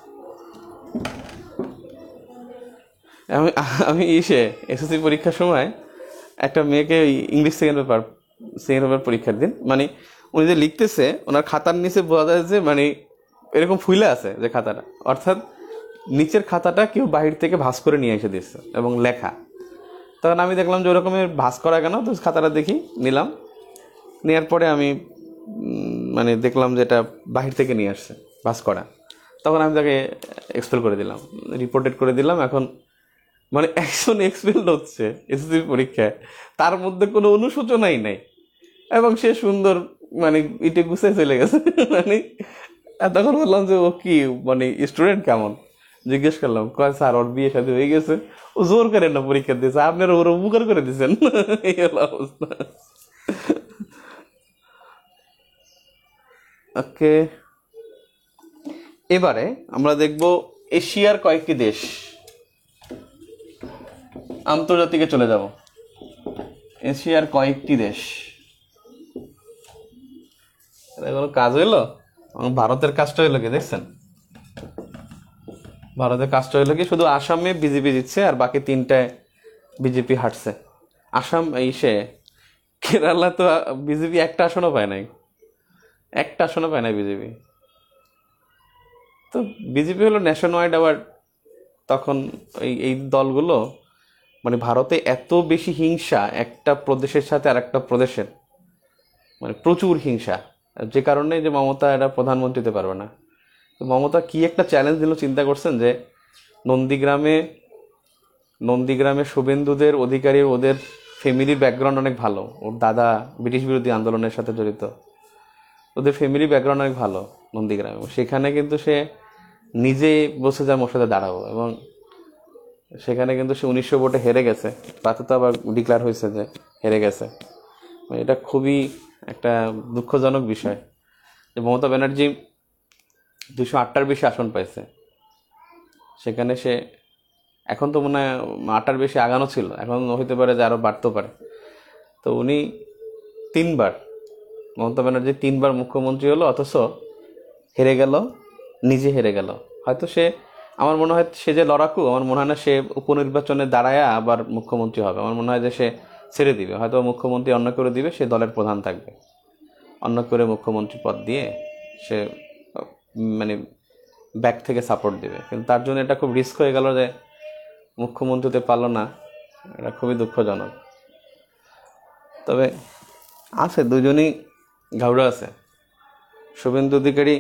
A: আমি আমি ইসে এসএসসি পরীক্ষার সময় একটা মেয়েকে English second paper, second paper পরীক্ষার দিন, মানে উনি যে লিখতেছে ওনার খাতার নিচে বোঝা যায় যে মানে এরকম ফুলে আছে যে খাতাটা, অর্থাৎ নিচের খাতাটা কেউ বাহির থেকে ভাঁজ করে নিয়ে এসে দিচ্ছে এবং লেখা। তখন আমি দেখলাম যে ওরকমের ভাঁজ করা কেন, তো খাতাটা দেখি, নিলাম। নেওয়ার পরে আমি মানে দেখলাম যে এটা বাহির থেকে নিয়ে আসছে ভাঁজ করা। তখন আমি তাকে এক্সপেল করে দিলাম, রিপোর্টেড করে দিলাম। এখন মানে একজন এক্সপেলড হচ্ছে এসএসসি পরীক্ষায়, তার মধ্যে কোনো অনুশোচনাই নাই এবং সে সুন্দর মানে ইটে গুছিয়ে চলে গেছে। মানে তখন বললাম যে ও কি মানে স্টুডেন্ট কেমন, জিজ্ঞেস করলাম। কয় স্যার ওর বিয়ে শাদী হয়ে গেছে, ও জোর করে না পরীক্ষা দিয়েছে, আপনারা ওর উপকার করে দিয়েছেন। এই হলো অবস্থা। ওকে, এবারে আমরা দেখব এশিয়ার কয়েকটি দেশ। আন্তর্জাতিকে চলে যাব। এশিয়ার কয়েকটি দেশ, কোনো কাজ হইলো? ভারতের কাজটা হইলো কি দেখছেন? ভারতের কাজটা হইলো কি, শুধু আসামে বিজেপি জিতছে আর বাকি তিনটায় বিজেপি হারছে। আসাম এই সে কেরালা তো বিজেপি একটা আসনও পায় নাই, একটা আসনও পায় নাই বিজেপি। তো বিজেপি হলো ন্যাশন ওয়াইড। আবার তখন এই এই দলগুলো মানে ভারতে এত বেশি হিংসা একটা প্রদেশের সাথে আর একটা প্রদেশের, মানে প্রচুর হিংসা, যে কারণে যে মমতা এটা প্রধানমন্ত্রী হতে পারবে না। তো মমতা কি একটা চ্যালেঞ্জ দিল চিন্তা করছেন, যে নন্দীগ্রামে নন্দীগ্রামে শুভেন্দুদের অধিকারী, ওদের ফ্যামিলির ব্যাকগ্রাউন্ড অনেক ভালো, ওর দাদা ব্রিটিশ বিরোধী আন্দোলনের সাথে জড়িত, ওদের ফ্যামিলি ব্যাকগ্রাউন্ড অনেক ভালো নন্দীগ্রামে। সেখানে কিন্তু সে নিজে বসে যায় মোর সাথে দাঁড়াবো, এবং সেখানে কিন্তু সে উনিশশো ভোটে হেরে গেছে। তাতে তো আবার ডিক্লেয়ার হয়েছে যে হেরে গেছে। এটা খুবই একটা দুঃখজনক বিষয় যে মমতা ব্যানার্জি দুশো আটটার বেশি আসন পাইছে, সেখানে সে এখন তো মনে হয় আটটার বেশি আগানো ছিল, এখন হইতে পারে যে আরও বাড়তেও পারে। তো উনি তিনবার, মমতা ব্যানার্জি তিনবার মুখ্যমন্ত্রী হলো, অথচ হেরে গেল, নিজে হেরে গেল। হয়তো সে, আমার মনে হয় সে যে লড়াকু, আমার মনে হয় না সে উপনির্বাচনে দাঁড়ায় আবার মুখ্যমন্ত্রী হবে। আমার মনে হয় যে সে ছেড়ে দিবে, হয়তো মুখ্যমন্ত্রী অন্য করে দিবে, সে দলের প্রধান থাকবে, অন্য করে মুখ্যমন্ত্রী পদ দিয়ে সে মানে ব্যাক থেকে সাপোর্ট দিবে। কিন্তু তার জন্য এটা খুব রিস্ক হয়ে গেল যে মুখ্যমন্ত্রী হতে পারলো না, এটা খুবই দুঃখজনক। তবে আছে দুজনই ঘাউড়া আছে। শুভেন্দু অধিকারী,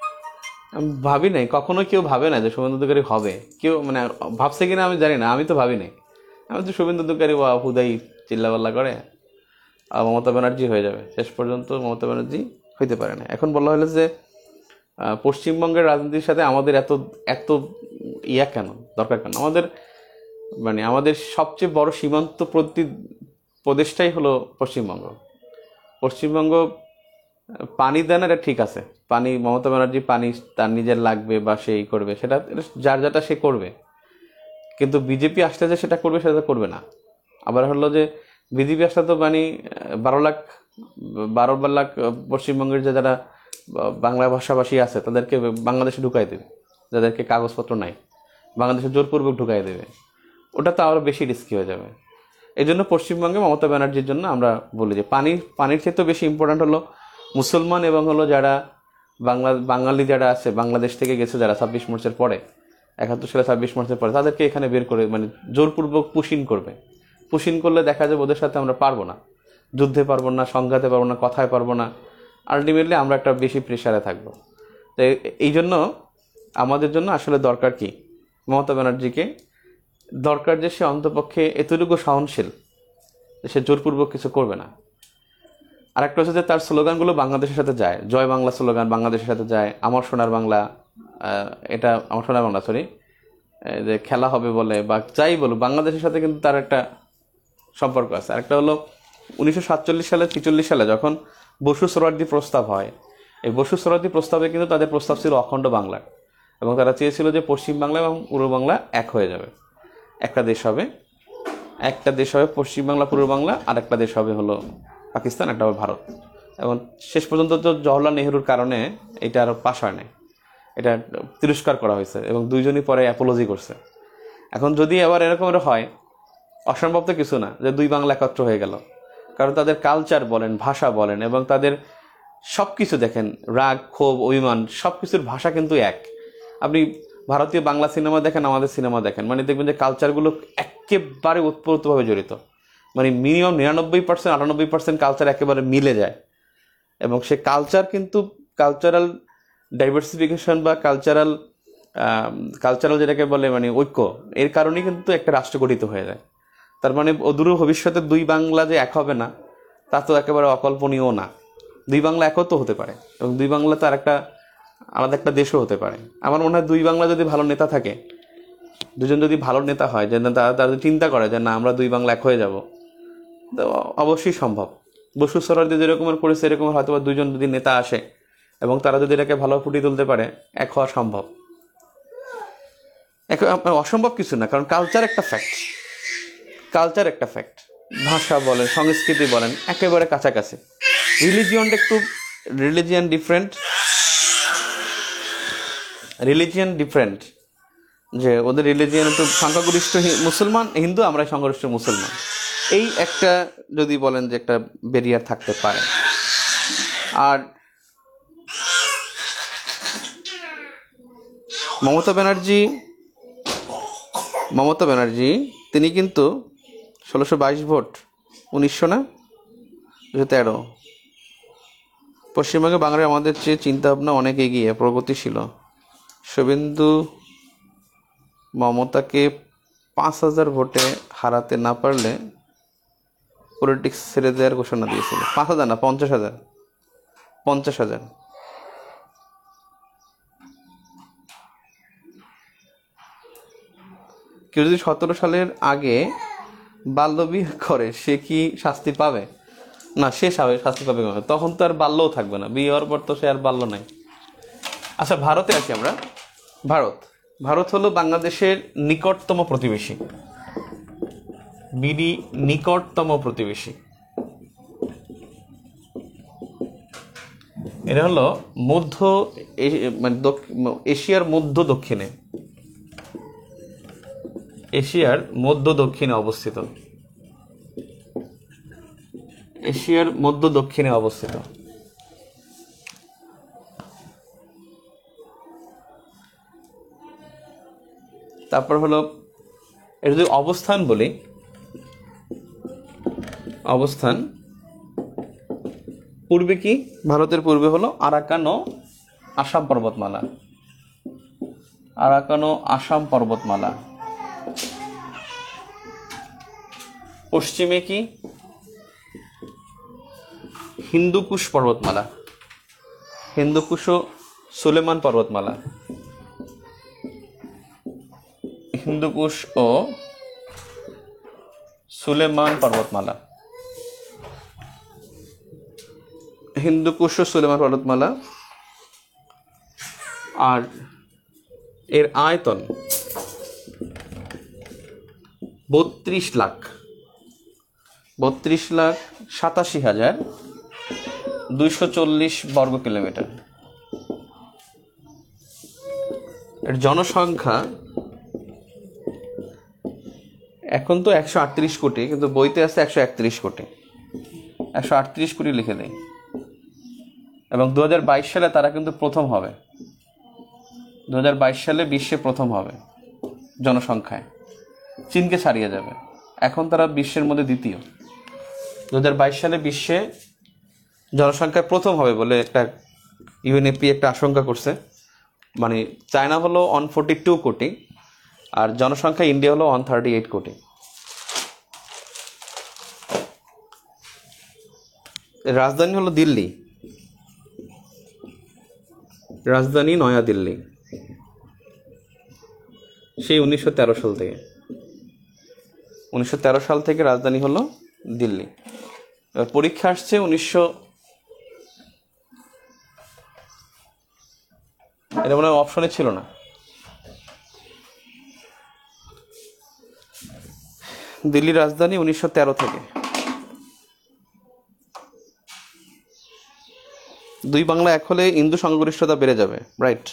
A: আমি ভাবি নাই, কখনো কেউ ভাবে না যে শুভেন্দু অধিকারী হবে, কেউ মানে ভাবছে কিনা আমি জানি না, আমি তো ভাবি নাই। আমি তো শুভেন্দু অধিকারী বা হুদাই চিল্লাপাল্লা করে আর মমতা ব্যানার্জি হয়ে যাবে, শেষ পর্যন্ত মমতা ব্যানার্জি হইতে পারে না। এখন বলা হলো যে পশ্চিমবঙ্গের রাজনীতির সাথে আমাদের এত এত ইয়া কেন, দরকার কেন? আমাদের মানে আমাদের সবচেয়ে বড় সীমান্তবর্তী প্রদেশটাই হলো পশ্চিমবঙ্গ। পশ্চিমবঙ্গ পানি দেন, এটা ঠিক আছে, পানি মমতা ব্যানার্জি পানি তার নিজের লাগবে বা সেই করবে, সেটা যার যাটা সে করবে। কিন্তু বিজেপি আসলে যে সেটা করবে সেটা করবে না। আবার হলো যে বিজেপি আসলে তো মানে বারো লাখ বারো লাখ পশ্চিমবঙ্গের যে যারা বাংলা ভাষাভাষী আছে তাদেরকে বাংলাদেশে ঢুকাই দেবে, যাদেরকে কাগজপত্র নাই বাংলাদেশে জোরপূর্বক ঢুকাই দেবে। ওটা তো আরও বেশি রিস্কি হয়ে যাবে। এই জন্য পশ্চিমবঙ্গে মমতা ব্যানার্জির জন্য আমরা বলি যে পানি পানির ক্ষেত্রে বেশি ইম্পর্ট্যান্ট হলো মুসলমান এবং হলো যারা বাংলা বাঙালি যারা আছে, বাংলাদেশ থেকে গেছে যারা ছাব্বিশ মার্চের পরে, একাত্তর সালে ছাব্বিশ মার্চের পরে, তাদেরকে এখানে বের করে মানে জোরপূর্বক পুশিন করবে। পুশিন করলে দেখা যাবে ওদের সাথে আমরা পারবো না, যুদ্ধে পারবো না, সংঘাতে পারবো না, কথায় পারবো না, আলটিমেটলি আমরা একটা বেশি প্রেশারে থাকবো। তো এই জন্য আমাদের জন্য আসলে দরকার কি, মমতা ব্যানার্জিকে দরকার যে সে অন্তপক্ষে এতটুকু সহনশীল, সে জোরপূর্বক কিছু করবে না। আরেকটা হচ্ছে যে তার স্লোগানগুলো বাংলাদেশের সাথে যায়, জয় বাংলা স্লোগান বাংলাদেশের সাথে যায়, আমার সোনার বাংলা, এটা আমার সোনার বাংলা সরি যে খেলা হবে বলে বা যাই বলুক, বাংলাদেশের সাথে কিন্তু তার একটা সম্পর্ক আছে। আরেকটা হলো উনিশশো সাতচল্লিশ সালে ছিচল্লিশ সালে যখন বসু সোহরাওয়ার্দী প্রস্তাব হয়, এই বসু সোহরাওয়ার্দী প্রস্তাবে কিন্তু তাদের প্রস্তাব ছিল অখণ্ড বাংলা, এবং তারা চেয়েছিল যে পশ্চিম বাংলা এবং পূর্ব বাংলা এক হয়ে যাবে, একটা দেশ হবে, একটা দেশ হবে পশ্চিমবাংলা পূর্ব বাংলা, আর একটা দেশ হবে হলো পাকিস্তান, একটা হবে ভারত। এবং শেষ পর্যন্ত তো জওহরলাল নেহরুর কারণে এটা আর পাশ হয় নাই, এটা তিরস্কার করা হয়েছে এবং দুইজনই পরে অ্যাপোলজি করছে। এখন যদি আবার এরকম হয়, অসম্ভব তো কিছু না যে দুই বাংলা একত্র হয়ে গেল, কারণ তাদের কালচার বলেন, ভাষা বলেন এবং তাদের সব কিছু দেখেন, রাগ ক্ষোভ অভিমান সব কিছুর ভাষা কিন্তু এক। আপনি ভারতীয় বাংলা সিনেমা দেখেন, আমাদের সিনেমা দেখেন, মানে দেখবেন যে কালচারগুলো একেবারে ওতপ্রোতভাবে জড়িত। মানে মিনিমাম নিরানব্বই পার্সেন্ট আটানব্বই পার্সেন্ট কালচার একেবারে মিলে যায়। এবং সে কালচার কিন্তু কালচারাল ডাইভার্সিফিকেশন বা কালচারাল কালচারাল যেটাকে বলে মানে ঐক্য, এর কারণেই কিন্তু একটা রাষ্ট্র গঠিত হয়ে যায়। তার মানে অদূর ভবিষ্যতে দুই বাংলা যে এক হবে না, তা তো একেবারে অকল্পনীয় না। দুই বাংলা একও তো হতে পারে, এবং দুই বাংলা তো আর একটা আলাদা একটা দেশও হতে পারে। আমার মনে হয় দুই বাংলা যদি ভালো নেতা থাকে, দুজন যদি ভালো নেতা হয়, যে তারা তারা যদি চিন্তা করে যে না আমরা দুই বাংলা এক হয়ে যাব, তো অবশ্যই সম্ভব। বসু সরারদি যেরকমের করেছে এরকমের হয়তো বা দুজন যদি নেতা আসে এবং তারা যদি এটাকে ভালো ফুটিয়ে তুলতে পারে, এক হওয়া সম্ভব। এক অসম্ভব কিছু না, কারণ কালচার একটা ফ্যাক্ট, কালচার একটা ফ্যাক্ট। ভাষা বলেন, সংস্কৃতি বলেন, একেবারে কাছাকাছি। রিলিজিয়নটা একটু রিলিজিয়ান ডিফারেন্ট, রিলিজিয়ান ডিফারেন্ট যে ওদের রিলিজিয়ান একটু সংখ্যাগরিষ্ঠ মুসলমান, হিন্দু, আমরা সংখ্যাগরিষ্ঠ মুসলমান, এই একটা যদি বলেন যে একটা ব্যারিয়ার থাকতে পারে। আর মমতা ব্যানার্জি মমতা ব্যানার্জি তিনি কিন্তু ষোলোশো বাইশ ভোট, উনিশশো না দুশো তেরো পশ্চিমবঙ্গে বাংলায় আমাদের চেয়ে চিন্তাভাবনা অনেক এগিয়ে, প্রগতিশীল। শুভেন্দু মমতাকে পাঁচ হাজার ভোটে হারাতে না পারলে পলিটিক্স ছেড়ে দেওয়ার ঘোষণা দিয়েছিল। পাঁচ হাজার না, পঞ্চাশ হাজার পঞ্চাশ হাজার কেউ যদি সতেরো সালের আগে বাল্যবিয়ে করে সে কি শাস্তি পাবে? না, সে শাস্তি পাবে না, তখন তো আর বাল্যও থাকবে না, বিয়ে হওয়ার পর তো সে আর বাল্য নাই। আচ্ছা, ভারতে আসি আমরা। ভারত ভারত হলো বাংলাদেশের নিকটতম প্রতিবেশী, বিডি নিকটতম প্রতিবেশী। এটা হলো মধ্য মানে এশিয়ার মধ্য দক্ষিণে, এশিয়ার মধ্য দক্ষিণে অবস্থিত, এশিয়ার মধ্য দক্ষিণে অবস্থিত। তারপর হলো এর যদি অবস্থান বলি, অবস্থান পূর্বে কি, ভারতের পূর্বে হলো আরাকান ও আসাম পর্বতমালা, আরাকান ও আসাম পর্বতমালা। পশ্চিমে কি, হিন্দুকুশ পর্বতমালা, হিন্দুকুশ ও সুলেমান পর্বতমালা, হিন্দুকুশ ও সুলেমান পর্বতমালা, হিন্দুকুশ ও সুলেমান পর্বতমালা। আর এর আয়তন বত্রিশ লাখ বত্রিশ লাখ সাতাশি হাজার দুইশো চল্লিশ বর্গ কিলোমিটার। এর জনসংখ্যা এখন তো একশো আটত্রিশ কোটি, কিন্তু বইতে আছে একশো একত্রিশ কোটি, একশো আটত্রিশ কোটি লিখে দেয়। এবং দু হাজার বাইশ সালে তারা কিন্তু প্রথম হবে, দু হাজার বাইশ সালে বিশ্বে প্রথম হবে জনসংখ্যায়, চীনকে ছাড়িয়ে যাবে। এখন তারা বিশ্বের মধ্যে দ্বিতীয়। দু হাজার বাইশ সালে বিশ্বে জনসংখ্যায় প্রথম হবে বলে একটা ইউএনএপি একটা আশঙ্কা করছে। মানে চায়না হলো ওয়ান ফোর্টি টু কোটি, আর জনসংখ্যা ইন্ডিয়া হলো ওয়ান থার্টি এইট কোটি। রাজধানী হলো দিল্লি, রাজধানী নয়াদিল্লি, সেই উনিশশো তেরো সাল থেকে উনিশশো তেরো সাল থেকে রাজধানী হলো দিল্লি। এবার পরীক্ষা আসছে উনিশশো এটা মনে হয় অপশনে ছিল না। দিল্লির রাজধানী উনিশশো তেরো থেকে। দুই বাংলা এক হলে হিন্দু সংখ্যাগরিষ্ঠতা বেড়ে যাবে, রাইট,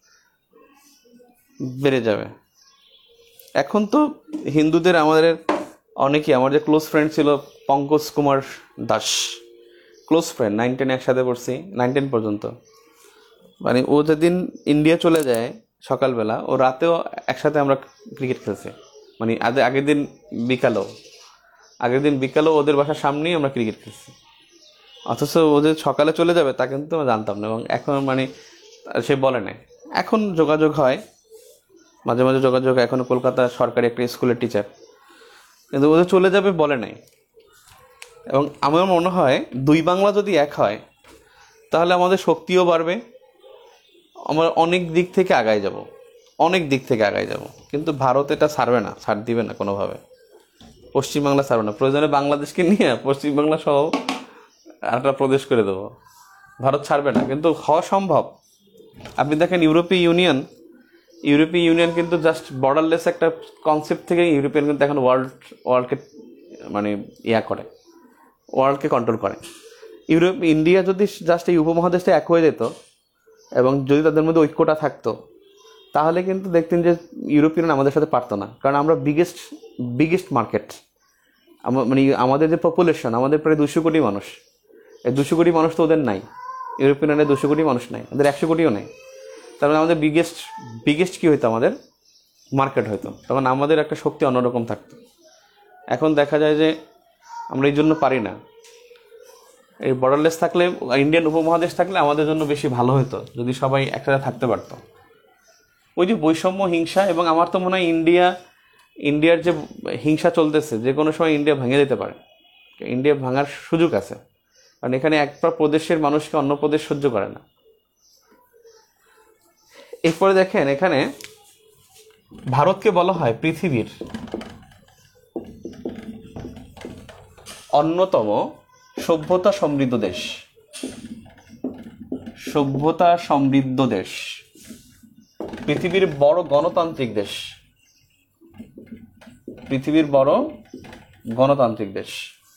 A: বেড়ে যাবে। এখন তো হিন্দুদের আমাদের অনেকেই, আমার যে ক্লোজ ফ্রেন্ড ছিল Pankaj Kumar Das, close friend, nine ten একসাথে পড়ছি, নাইন টেন পর্যন্ত। মানে ও যেদিন ইন্ডিয়া চলে যায় সকালবেলা ও রাতেও একসাথে আমরা ক্রিকেট খেলছি, মানে আগে আগের দিন বিকালেও আগের দিন বিকালেও ওদের বাসার সামনেই আমরা ক্রিকেট খেলছি। অথচ ওদের সকালে চলে যাবে তা কিন্তু আমরা জানতাম না, এবং এখন মানে সে বলে নাই। এখন যোগাযোগ হয়, মাঝে মাঝে যোগাযোগ, এখন কলকাতা সরকারি একটা স্কুলের টিচার, কিন্তু ওদের চলে যাবে বলে নাই। এবং আমার মনে হয় দুই বাংলা যদি এক হয় তাহলে আমাদের শক্তিও বাড়বে, আমরা অনেক দিক থেকে আগায় যাব, অনেক দিক থেকে আগায় যাব। কিন্তু ভারত এটা ছাড়বে না, ছাড় দিবে না কোনোভাবে, পশ্চিমবাংলা ছাড়বে না। প্রয়োজনে বাংলাদেশকে নিয়ে পশ্চিমবাংলা সহ একটা প্রদেশ করে দেবো, ভারত ছাড়বে না। কিন্তু হওয়া সম্ভব। আপনি দেখেন ইউরোপীয় ইউনিয়ন ইউরোপীয় ইউনিয়ন কিন্তু জাস্ট বর্ডারলেস একটা কনসেপ্ট থেকে ইউরোপিয়ান কিন্তু এখন ওয়ার্ল্ড ওয়ার্ল্ডকে মানে ইয়া করে, ওয়ার্ল্ডকে কন্ট্রোল করে। ইউরোপ ইন্ডিয়া যদি জাস্ট এই উপমহাদেশটা এক হয়ে যেত এবং যদি তাদের মধ্যে ঐক্যটা থাকতো, তাহলে কিন্তু দেখতেন যে ইউরোপিয়ান আমাদের সাথে পারতো না। কারণ আমরা বিগেস্ট বিগেস্ট মার্কেট, মানে আমাদের যে পপুলেশন, আমাদের প্রায় দুশো কোটি মানুষ, এই দুশো কোটি মানুষ তো ওদের নাই, ইউরোপিয়ানের দুশো কোটি মানুষ নাই, ওদের একশো কোটিও নেই। তার মানে আমাদের বিগেস্ট বিগেস্ট কী হইতো, আমাদের মার্কেট হইতো, তখন আমাদের একটা শক্তি অন্যরকম থাকতো। এখন দেখা যায় যে আমরা এই জন্য পারি না। এই বর্ডারলেস থাকলে, ইন্ডিয়ান উপমহাদেশ থাকলে আমাদের জন্য বেশি ভালো হতো যদি সবাই একসাথে থাকতে পারতো। ওই যে বৈষম্য, হিংসা, এবং আমার তো মনে হয় ইন্ডিয়া ইন্ডিয়ার যে হিংসা চলতেছে, যে কোনো সময় ইন্ডিয়া ভেঙে যেতে পারে, ইন্ডিয়া ভাঙার সুযোগ আছে। কারণ এখানে একটা প্রদেশের মানুষকে অন্য প্রদেশ সহ্য করে না। এরপরে দেখেন, এখানে ভারতকে বলা হয় পৃথিবীর অন্যতম সভ্যতা সমৃদ্ধ দেশ। সভ্যতা সমৃদ্ধ দেশ, পৃথিবীর বড় গণতান্ত্রিক দেশ, পৃথিবীর বড় গণতান্ত্রিক দেশ।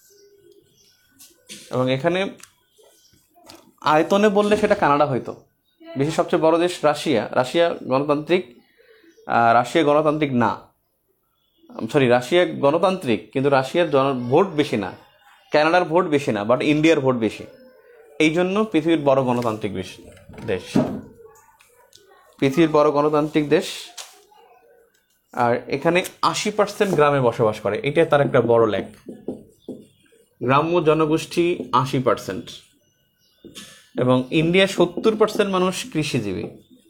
A: এবং এখানে আয়তনে বললে সেটা কানাডা হইতো। বেশি সবচেয়ে বড় দেশ রাশিয়া। রাশিয়া গণতান্ত্রিক, রাশিয়া গণতান্ত্রিক না, সরি রাশিয়া গণতান্ত্রিক, কিন্তু রাশিয়ার জন ভোট বেশি না, কানাডার ভোট বেশি না, বাট ইন্ডিয়ার ভোট বেশি। এই জন্য পৃথিবীর বড় গণতান্ত্রিক দেশ, পৃথিবীর বড় গণতান্ত্রিক দেশ। আর এখানে আশি পার্সেন্ট গ্রামে বসবাস করে, এটা তার একটা বড় লেখ। গ্রাম্য জনগোষ্ঠী আশি পার্সেন্ট, এবং ইন্ডিয়া সত্তর পার্সেন্ট মানুষ কৃষিজীবী,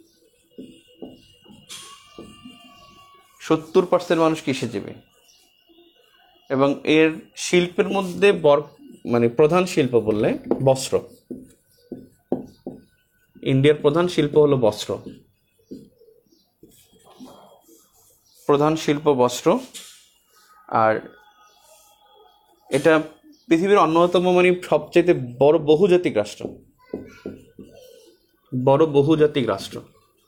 A: সত্তর পার্সেন্ট মানুষ কৃষিজীবী। এবং এর শিল্পের মধ্যে বর মানে প্রধান শিল্প বললে বস্ত্র। ইন্ডিয়ার প্রধান শিল্প হলো বস্ত্র, প্রধান শিল্প বস্ত্র। আর এটা পৃথিবীর অন্যতম মানে সবচেয়ে বড় বহুজাতিক রাষ্ট্র, বড় বহুজাতিক রাষ্ট্র।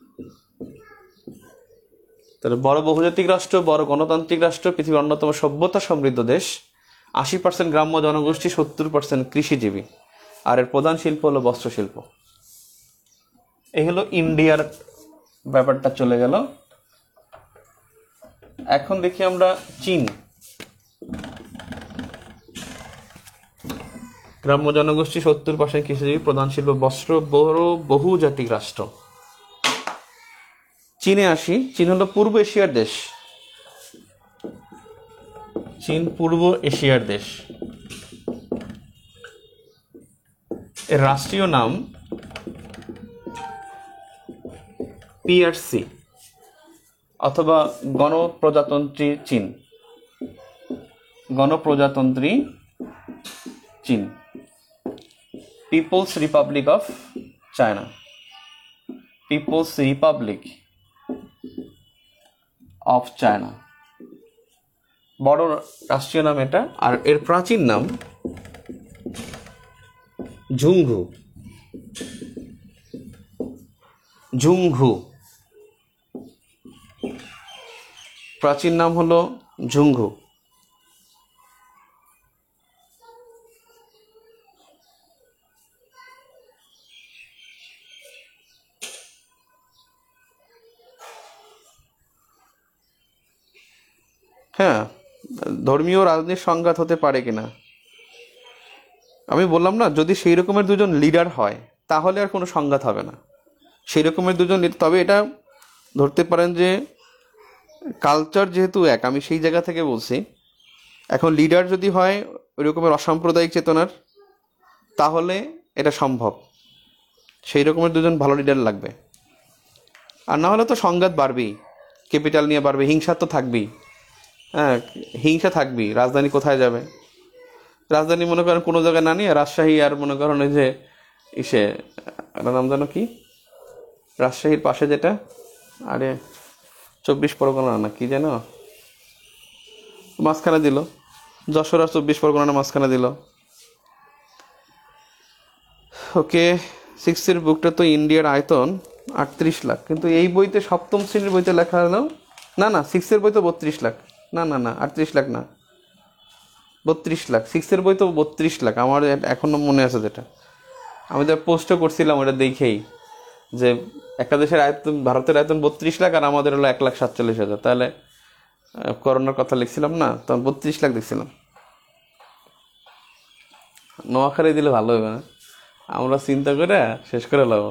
A: তাহলে বড় বহুজাতিক রাষ্ট্র, বড় গণতান্ত্রিক রাষ্ট্র, পৃথিবীর অন্যতম সভ্যতা সমৃদ্ধ দেশ, আশি পার্সেন্ট গ্রাম্য জনগোষ্ঠী, সত্তর পার্সেন্ট কৃষিজীবী, আর এর প্রধান শিল্প হলো বস্ত্রশিল্প। এই হলো ইন্ডিয়ার ব্যাপারটা চলে গেল। এখন দেখি আমরা চীন। গ্রাম্য জনগোষ্ঠী, সত্তর পার্সেন্ট কৃষিজীবী, প্রধান শিল্প বস্ত্র, বড় বহুজাতিক রাষ্ট্র। চীনে আসি। চীন হলো পূর্ব এশিয়ার দেশ। চীন পূর্ব এশিয়ার দেশ। এর রাষ্ট্রীয় নাম পিআরসি অথবা গণপ্রজাতন্ত্রী চীন, গণপ্রজাতন্ত্রী চীন, People's Republic of China, People's Republic of China, বড় রাষ্ট্রীয় নাম এটা। আর এর প্রাচীন নাম ঝুংঘু, ঝুংঘু, প্রাচীন নাম হলো ঝুংঘু। হ্যাঁ, ধর্মীয় রাজনীতির সংঘাত হতে পারে কিনা, আমি বললাম না, যদি সেই রকমের দুজন লিডার হয় তাহলে আর কোনো সংঘাত হবে না, সেই রকমের দুজন। তবে এটা ধরতে পারেন যে কালচার যেহেতু এক, আমি সেই জায়গা থেকে বলছি, এখন লিডার যদি হয় ওই রকমের অসাম্প্রদায়িক চেতনার, তাহলে এটা সম্ভব। সেই রকমের দুজন ভালো লিডার লাগবে, আর না হলে তো সংঘাত বাড়বেই, ক্যাপিটাল নিয়ে বাড়বে, হিংসা তো থাকবেই। হ্যাঁ, হিংসা থাকবেই। রাজধানী কোথায় যাবে? রাজধানী মনে করেন কোনো জায়গায় না নিয়ে রাজশাহী, আর মনে করেন ওই যে ইসে একটা নাম জানো কি, রাজশাহীর পাশে যেটা, আরে চব্বিশ পরগনা না কি যেন, মাঝখানে দিল, যশোর আর চব্বিশ পরগনা মাঝখানে দিল। ওকে, সিক্সের বুকটা তো ইন্ডিয়ার আয়তন আটত্রিশ লাখ, কিন্তু এই বইতে সপ্তম শ্রেণীর বইতে লেখা হলো না না সিক্সের বই তো বত্রিশ লাখ, না না না আটত্রিশ লাখ না, বত্রিশ লাখ। সিক্সের বই তো বত্রিশ লাখ, আমার এখনো মনে আছে, যেটা আমি তো পোস্টও করছিলাম ওটা দেখেই, যে একটা দেশের আয়তন, ভারতের আয়তন বত্রিশ লাখ আর আমাদের হলো এক লাখ সাতচল্লিশ হাজার, তাহলে করোনার কথা লিখছিলাম না, তখন বত্রিশ লাখ দেখছিলাম। নোয়াখালী দিলে ভালো হবে না, আমরা চিন্তা করে শেষ করে নেব।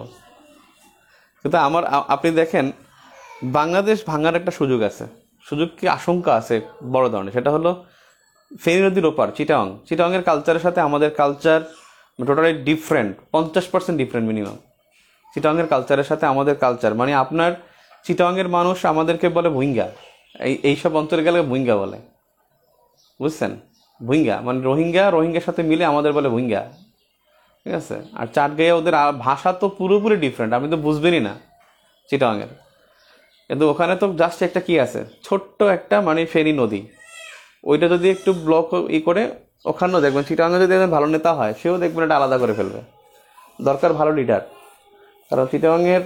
A: কিন্তু আমার আপনি দেখেন, বাংলাদেশ ভাঙার একটা সুযোগ আছে, সুযোগ কি আশঙ্কা আছে বড় ধরনের, সেটা হলো ফেনী নদীর ওপার চিটাং। চিটাংয়ের কালচারের সাথে আমাদের কালচার টোটালি ডিফারেন্ট, পঞ্চাশ পার্সেন্ট ডিফারেন্ট মিনিমাম। চিটাংয়ের কালচারের সাথে আমাদের কালচার, মানে আপনার চিটাংয়ের মানুষ আমাদেরকে বলে ভুইঙ্গা, এই এইসব অঞ্চলে গেলে ভুইঙ্গা বলে, বুঝছেন? ভুইঙ্গা মানে রোহিঙ্গা, রোহিঙ্গার সাথে মিলে আমাদের বলে ভুইঙ্গা, ঠিক আছে? আর চাটগাঁয়ে ওদের ভাষা তো পুরোপুরি ডিফারেন্ট, আপনি তো বুঝবেনই না চিটাংয়ের। কিন্তু ওখানে তো জাস্ট একটা কি আছে, ছোট্ট একটা মানে ফেনী নদী, ওইটা যদি একটু ব্লক ই করে, ওখানেও দেখবেন চিটাংয়ে যদি একজন ভালো নেতা হয়, সেও দেখবেন এটা আলাদা করে ফেলবে। দরকার ভালো লিডার, কারণ চিটাংয়ের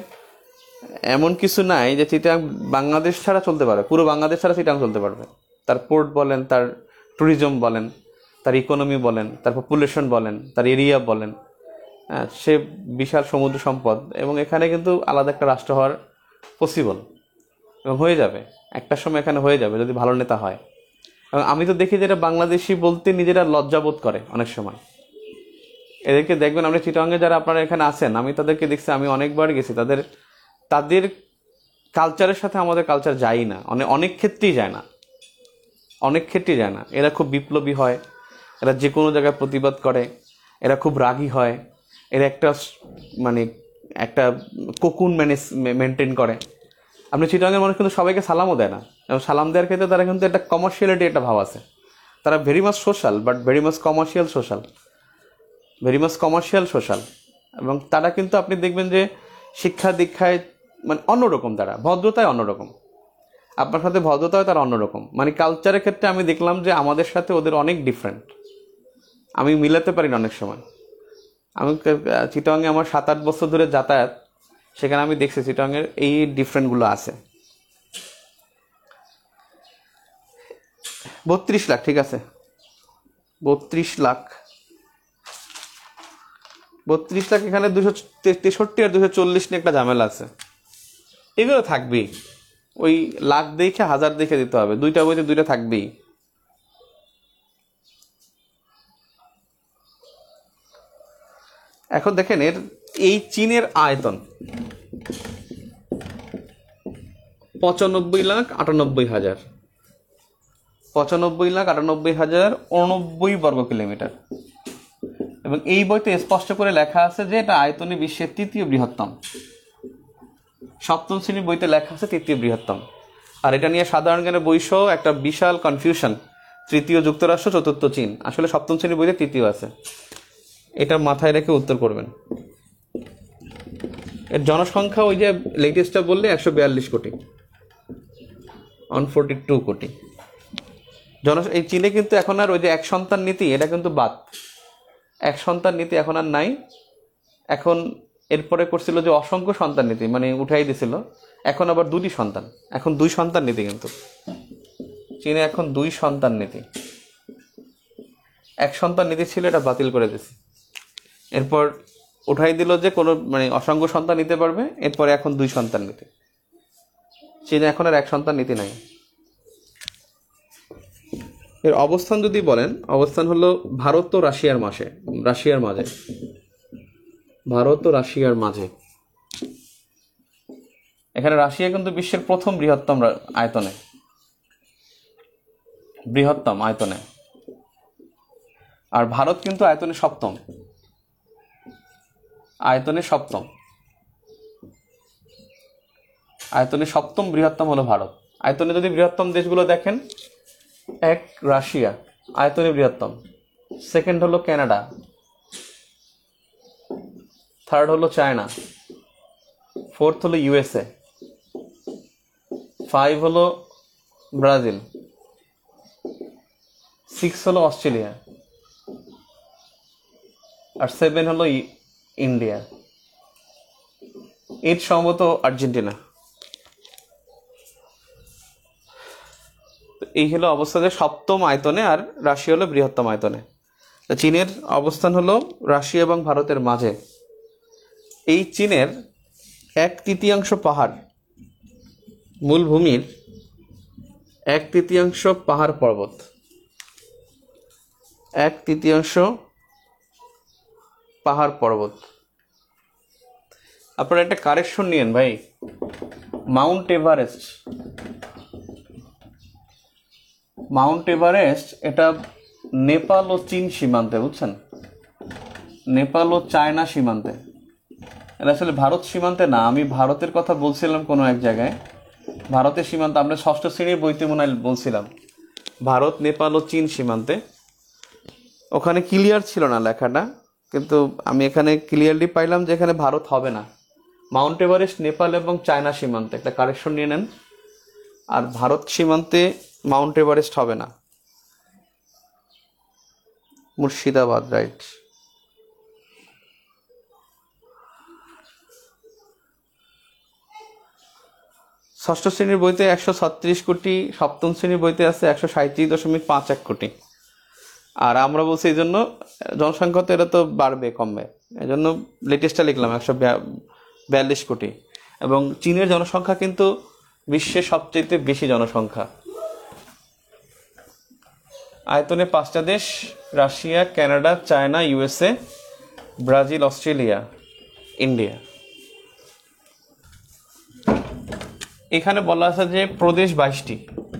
A: এমন কিছু নাই যে চিটাং বাংলাদেশ ছাড়া চলতে পারে, পুরো বাংলাদেশ ছাড়া চিটাং চলতে পারবে। তার পোর্ট বলেন, তার ট্যুরিজম বলেন, তার ইকোনমি বলেন, তার পপুলেশন বলেন, তার এরিয়া বলেন, হ্যাঁ, সে বিশাল সমুদ্র সম্পদ, এবং এখানে কিন্তু আলাদা একটা রাষ্ট্র হওয়ার পসিবল, এবং হয়ে যাবে একটা সময়, এখানে হয়ে যাবে যদি ভালো নেতা হয়। এবং আমি তো দেখি যেটা বাংলাদেশি বলতে নিজেরা লজ্জাবোধ করে অনেক সময়। এদেরকে দেখবেন, আপনি চিটাংয়ে যারা আপনারা এখানে আছেন, আমি তাদেরকে দেখছি, আমি অনেকবার গেছি, তাদের তাদের কালচারের সাথে আমাদের কালচার যায় না, অনেক অনেক ক্ষেত্রেই যায় না, অনেক ক্ষেত্রেই যায় না। এরা খুব বিপ্লবী হয়, এরা যে কোনো জায়গায় প্রতিবাদ করে, এরা খুব রাগী হয়, এরা একটা মানে একটা কোকুন ম্যানেজ মেনটেন করে। আপনি চিটাংয়ের মানুষ কিন্তু সবাইকে সালামও দেয় না, এবং সালাম দেওয়ার ক্ষেত্রে তারা কিন্তু একটা কমার্শিয়ালিটি একটা ভাব আছে। তারা very much social, but very much commercial social, very much commercial social. এবং তারা কিন্তু আপনি দেখবেন যে শিক্ষা দীক্ষায় মানে অন্যরকম, তারা ভদ্রতায় অন্যরকম, আপনার সাথে ভদ্রতায় তারা অন্যরকম। মানে কালচারের ক্ষেত্রে আমি দেখলাম যে আমাদের সাথে ওদের অনেক ডিফারেন্ট, আমি মিলাতে পারি না অনেক সময়। আমি চিটাংয়ে আমার সাত আট বছর ধরে যাতায়াত, সেখানে আমি দেখছি চিটাংয়ের এই ডিফারেন্টগুলো আছে। বত্রিশ লাখ, ঠিক আছে, বত্রিশ লাখ, বত্রিশ লাখ। এখানে দুশো তেষট্টি আর দুশো চল্লিশ নিয়ে একটা ঝামেলা আছে, এগুলো থাকবেই। ওই লাখ দেখে হাজার দেখে দিতে হবে, দুইটা বইতে দুইটা থাকবেই। এখন দেখেন, এর এই চীনের আয়তন পঁচানব্বই লাখ আটানব্বই হাজার, পঁচানব্বই লাখ আটানব্বই হাজার উননব্বই বর্গ কিলোমিটার। এবং এই বইতে স্পষ্ট করে লেখা আছে যে এটা আয়তনে বিশ্বের তৃতীয় বৃহত্তম। সপ্তম শ্রেণীর বইতে লেখা আছে তৃতীয় বৃহত্তম। আর এটা নিয়ে সাধারণ জ্ঞানের বইসহ একটা বিশাল কনফিউশন, তৃতীয় যুক্তরাষ্ট্র, চতুর্থ চীন। আসলে সপ্তম শ্রেণীর বইতে তৃতীয় আছে, এটা মাথায় রেখে উত্তর করবেন। এর জনসংখ্যা ওই যে লেটেস্টটা বললে একশো বিয়াল্লিশ কোটি, ওয়ান ফোরটি টু কোটি জন। এই চীনে কিন্তু এখন আর ওই যে এক সন্তান নীতি, এটা কিন্তু বাদ, এক সন্তান নীতি এখন আর নাই। এখন এরপরে করছিল যে অসংখ্য সন্তান নীতি, মানে উঠাই দিছিল। এখন আবার দুটি সন্তান, এখন দুই সন্তান নীতি, কিন্তু চীনে এখন দুই সন্তান নীতি। এক সন্তান নীতি ছিল, এটা বাতিল করে দিছে। এরপর উঠাই দিল যে কোনো মানে অসংখ্য সন্তান নিতে পারবে, এরপরে এখন দুই সন্তান নীতি। চীনে এখন আর এক সন্তান নীতি নাই। এর অবস্থান যদি বলেন, অবস্থান হলো ভারত ও রাশিয়ার মাঝে, রাশিয়ার মাঝে, ভারত ও রাশিয়ার মাঝে। এখানে রাশিয়া কিন্তু বিশ্বের প্রথম বৃহত্তম আয়তনে, বৃহত্তম আয়তনে, আর ভারত কিন্তু আয়তনে সপ্তম, আয়তনে সপ্তম, আয়তনে সপ্তম বৃহত্তম হলো ভারত। আয়তনে যদি বৃহত্তম দেশগুলো দেখেন, এক রাশিয়া আয়তনে বৃহত্তম, সেকেন্ড হলো কানাডা, থার্ড হলো চায়না, ফোর্থ হলো ইউএসএ, ফাইভ হলো ব্রাজিল, সিক্স হলো অস্ট্রেলিয়া, আর সেভেন হলো ইন্ডিয়া, এইট সম্ভবত আর্জেন্টিনা। এই হলো অবস্থা যে সপ্তম আয়তনে, আর রাশিয়া হলো বৃহত্তম আয়তনে। চীনের অবস্থান হলো রাশিয়া এবং ভারতের মাঝে। এই চীনের এক তৃতীয়াংশ পাহাড়, মূল ভূমির এক তৃতীয়াংশ পাহাড় পর্বত, এক তৃতীয়াংশ পাহাড় পর্বত। আপনারা একটা কারেকশন নিয়েন ভাই, মাউন্ট এভারেস্ট, মাউন্ট এভারেস্ট এটা নেপাল ও চীন সীমান্তে, বুঝছেন, নেপাল ও চায়না সীমান্তে। এটা আসলে ভারত সীমান্তে না, আমি ভারতের কথা বলছিলাম কোনো এক জায়গায়, ভারতের সীমান্ত আমরা ষষ্ঠ শ্রেণীর বইতে মনে হয় বলছিলাম, ভারত নেপাল ও চীন সীমান্তে। ওখানে ক্লিয়ার ছিল না লেখাটা, কিন্তু আমি এখানে ক্লিয়ারলি পাইলাম যে এখানে ভারত হবে না। মাউন্ট এভারেস্ট নেপাল এবং চায়না সীমান্তে, একটা কারেকশন নিয়ে নেন। আর ভারত সীমান্তে মাউন্ট এভারেস্ট হবে না। মুর্শিদাবাদ, রাইট। ষষ্ঠ শ্রেণীর বইতে একশো ছত্রিশ কোটি, সপ্তম শ্রেণীর বইতে আছে একশো সাঁত্রিশ দশমিক পাঁচ এক কোটি। আর আমরা বলছি এই জন্য জনসংখ্যা তো এটা তো বাড়বে কমবে, এই জন্য লেটেস্টটা লিখলাম একশো বিয়াল্লিশ কোটি। এবং চীনের জনসংখ্যা কিন্তু বিশ্বের সবচেয়ে বেশি জনসংখ্যা। আয়তনে পাঁচটা দেশ, Russia, Canada, China, USA, Brazil, Australia, India. এখানে বলা আছে যে প্রদেশ বাইশটি,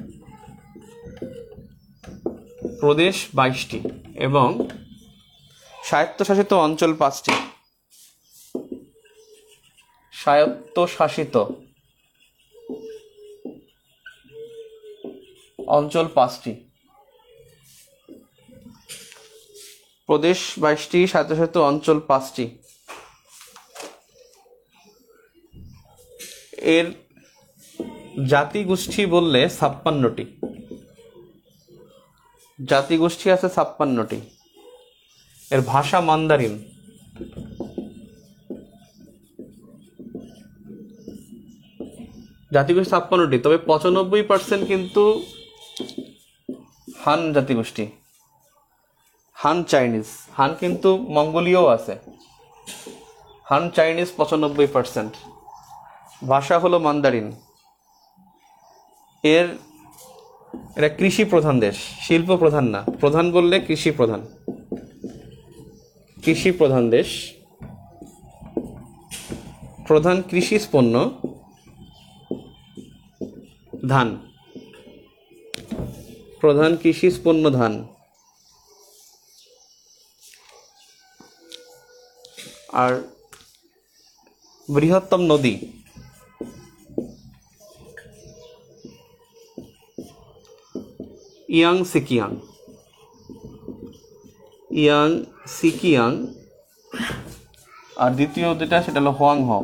A: প্রদেশ বাইশটি এবং স্বায়ত্তশাসিত অঞ্চল পাঁচটি, স্বায়ত্তশাসিত অঞ্চল পাঁচটি, প্রদেশ বাইশটি, স্বায়ত্তশাসিত অঞ্চল পাঁচটি। এর জাতিগোষ্ঠী বললে ছাপ্পান্নটি, জাতিগোষ্ঠী আছে ছাপ্পান্নটি। এর ভাষা মান্দারিন। জাতিগোষ্ঠী ছাপ্পান্নটি, তবে পঁচানব্বই পার্সেন্ট কিন্তু হান জাতিগোষ্ঠী, হান চাইনিজ। হান কিন্তু মঙ্গোলীয় আছে, হান চাইনিজ পঁচানব্বই পার্সেন্ট। ভাষা হলো মান্দারিন। এর এটা কৃষি প্রধান দেশ, শিল্প প্রধান না। প্রধান বললে কৃষি প্রধান, কৃষি প্রধান দেশ। প্রধান কৃষি পণ্য ধান, প্রধান কৃষি পণ্য ধান। আর বৃহত্তম নদী ইয়াং সিকিয়াং, ইয়াং সিকিয়াং। আর দ্বিতীয় যেটা সেটা হলো হোয়াংহো।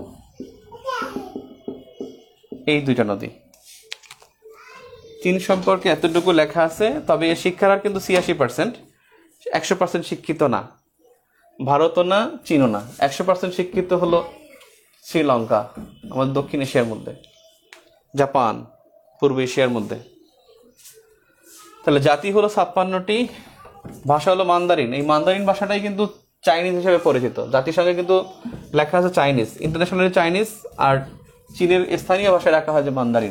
A: এই দুইটা নদী। চীন সম্পর্কে এতটুকু লেখা আছে, তবে এর শিক্ষার হার কিন্তু ছিয়াশি পার্সেন্ট, একশো পার্সেন্ট শিক্ষিত না। ভারতও না, চীনও না। একশো পার্সেন্ট শিক্ষিত হলো শ্রীলঙ্কা, আমাদের দক্ষিণ এশিয়ার মধ্যে, জাপান পূর্ব এশিয়ার মধ্যে। তাহলে জাতি হলো ছাপ্পান্নটি, ভাষা হলো মান্দারিন। এই মান্দারিন ভাষাটাই কিন্তু চাইনিজ হিসেবে পরিচিত। জাতির সঙ্গে কিন্তু লেখা আছে চাইনিজ, ইন্টারন্যাশনালি চাইনিজ, আর চীনের স্থানীয় ভাষায় রাখা হয় যে মান্দারিন।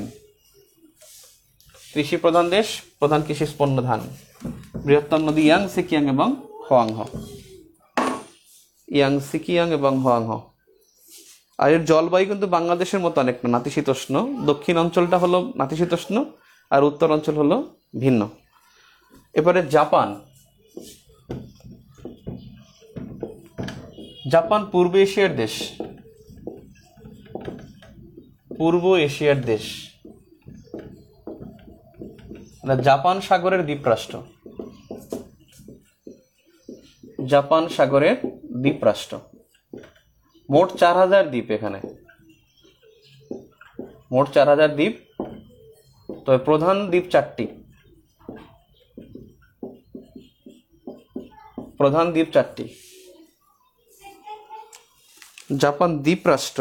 A: কৃষি প্রধান দেশ, প্রধান কৃষি পণ্য ধান। বৃহত্তম নদী ইয়াং সিকিয়াং এবং হোয়াংহো, ইয়াং সিকিয়াং এবং হোয়াংহো। আর এর জলবায়ু কিন্তু বাংলাদেশের মতো অনেকটা নাতিশীতোষ্ণ। দক্ষিণ অঞ্চলটা হলো নাতিশীতোষ্ণ আর উত্তর অঞ্চল হলো ভিন্ন। এবারে জাপান। জাপান পূর্ব এশিয়ার দেশ, পূর্ব এশিয়ার দেশ, জাপান সাগরের দ্বীপরাষ্ট্র, জাপান সাগরের দ্বীপরাষ্ট্র। মোট চার হাজার দ্বীপ এখানে, মোট চার হাজার দ্বীপ। তবে প্রধান দ্বীপ চারটি, প্রধান দ্বীপ চারটি। জাপান দ্বীপরাষ্ট্র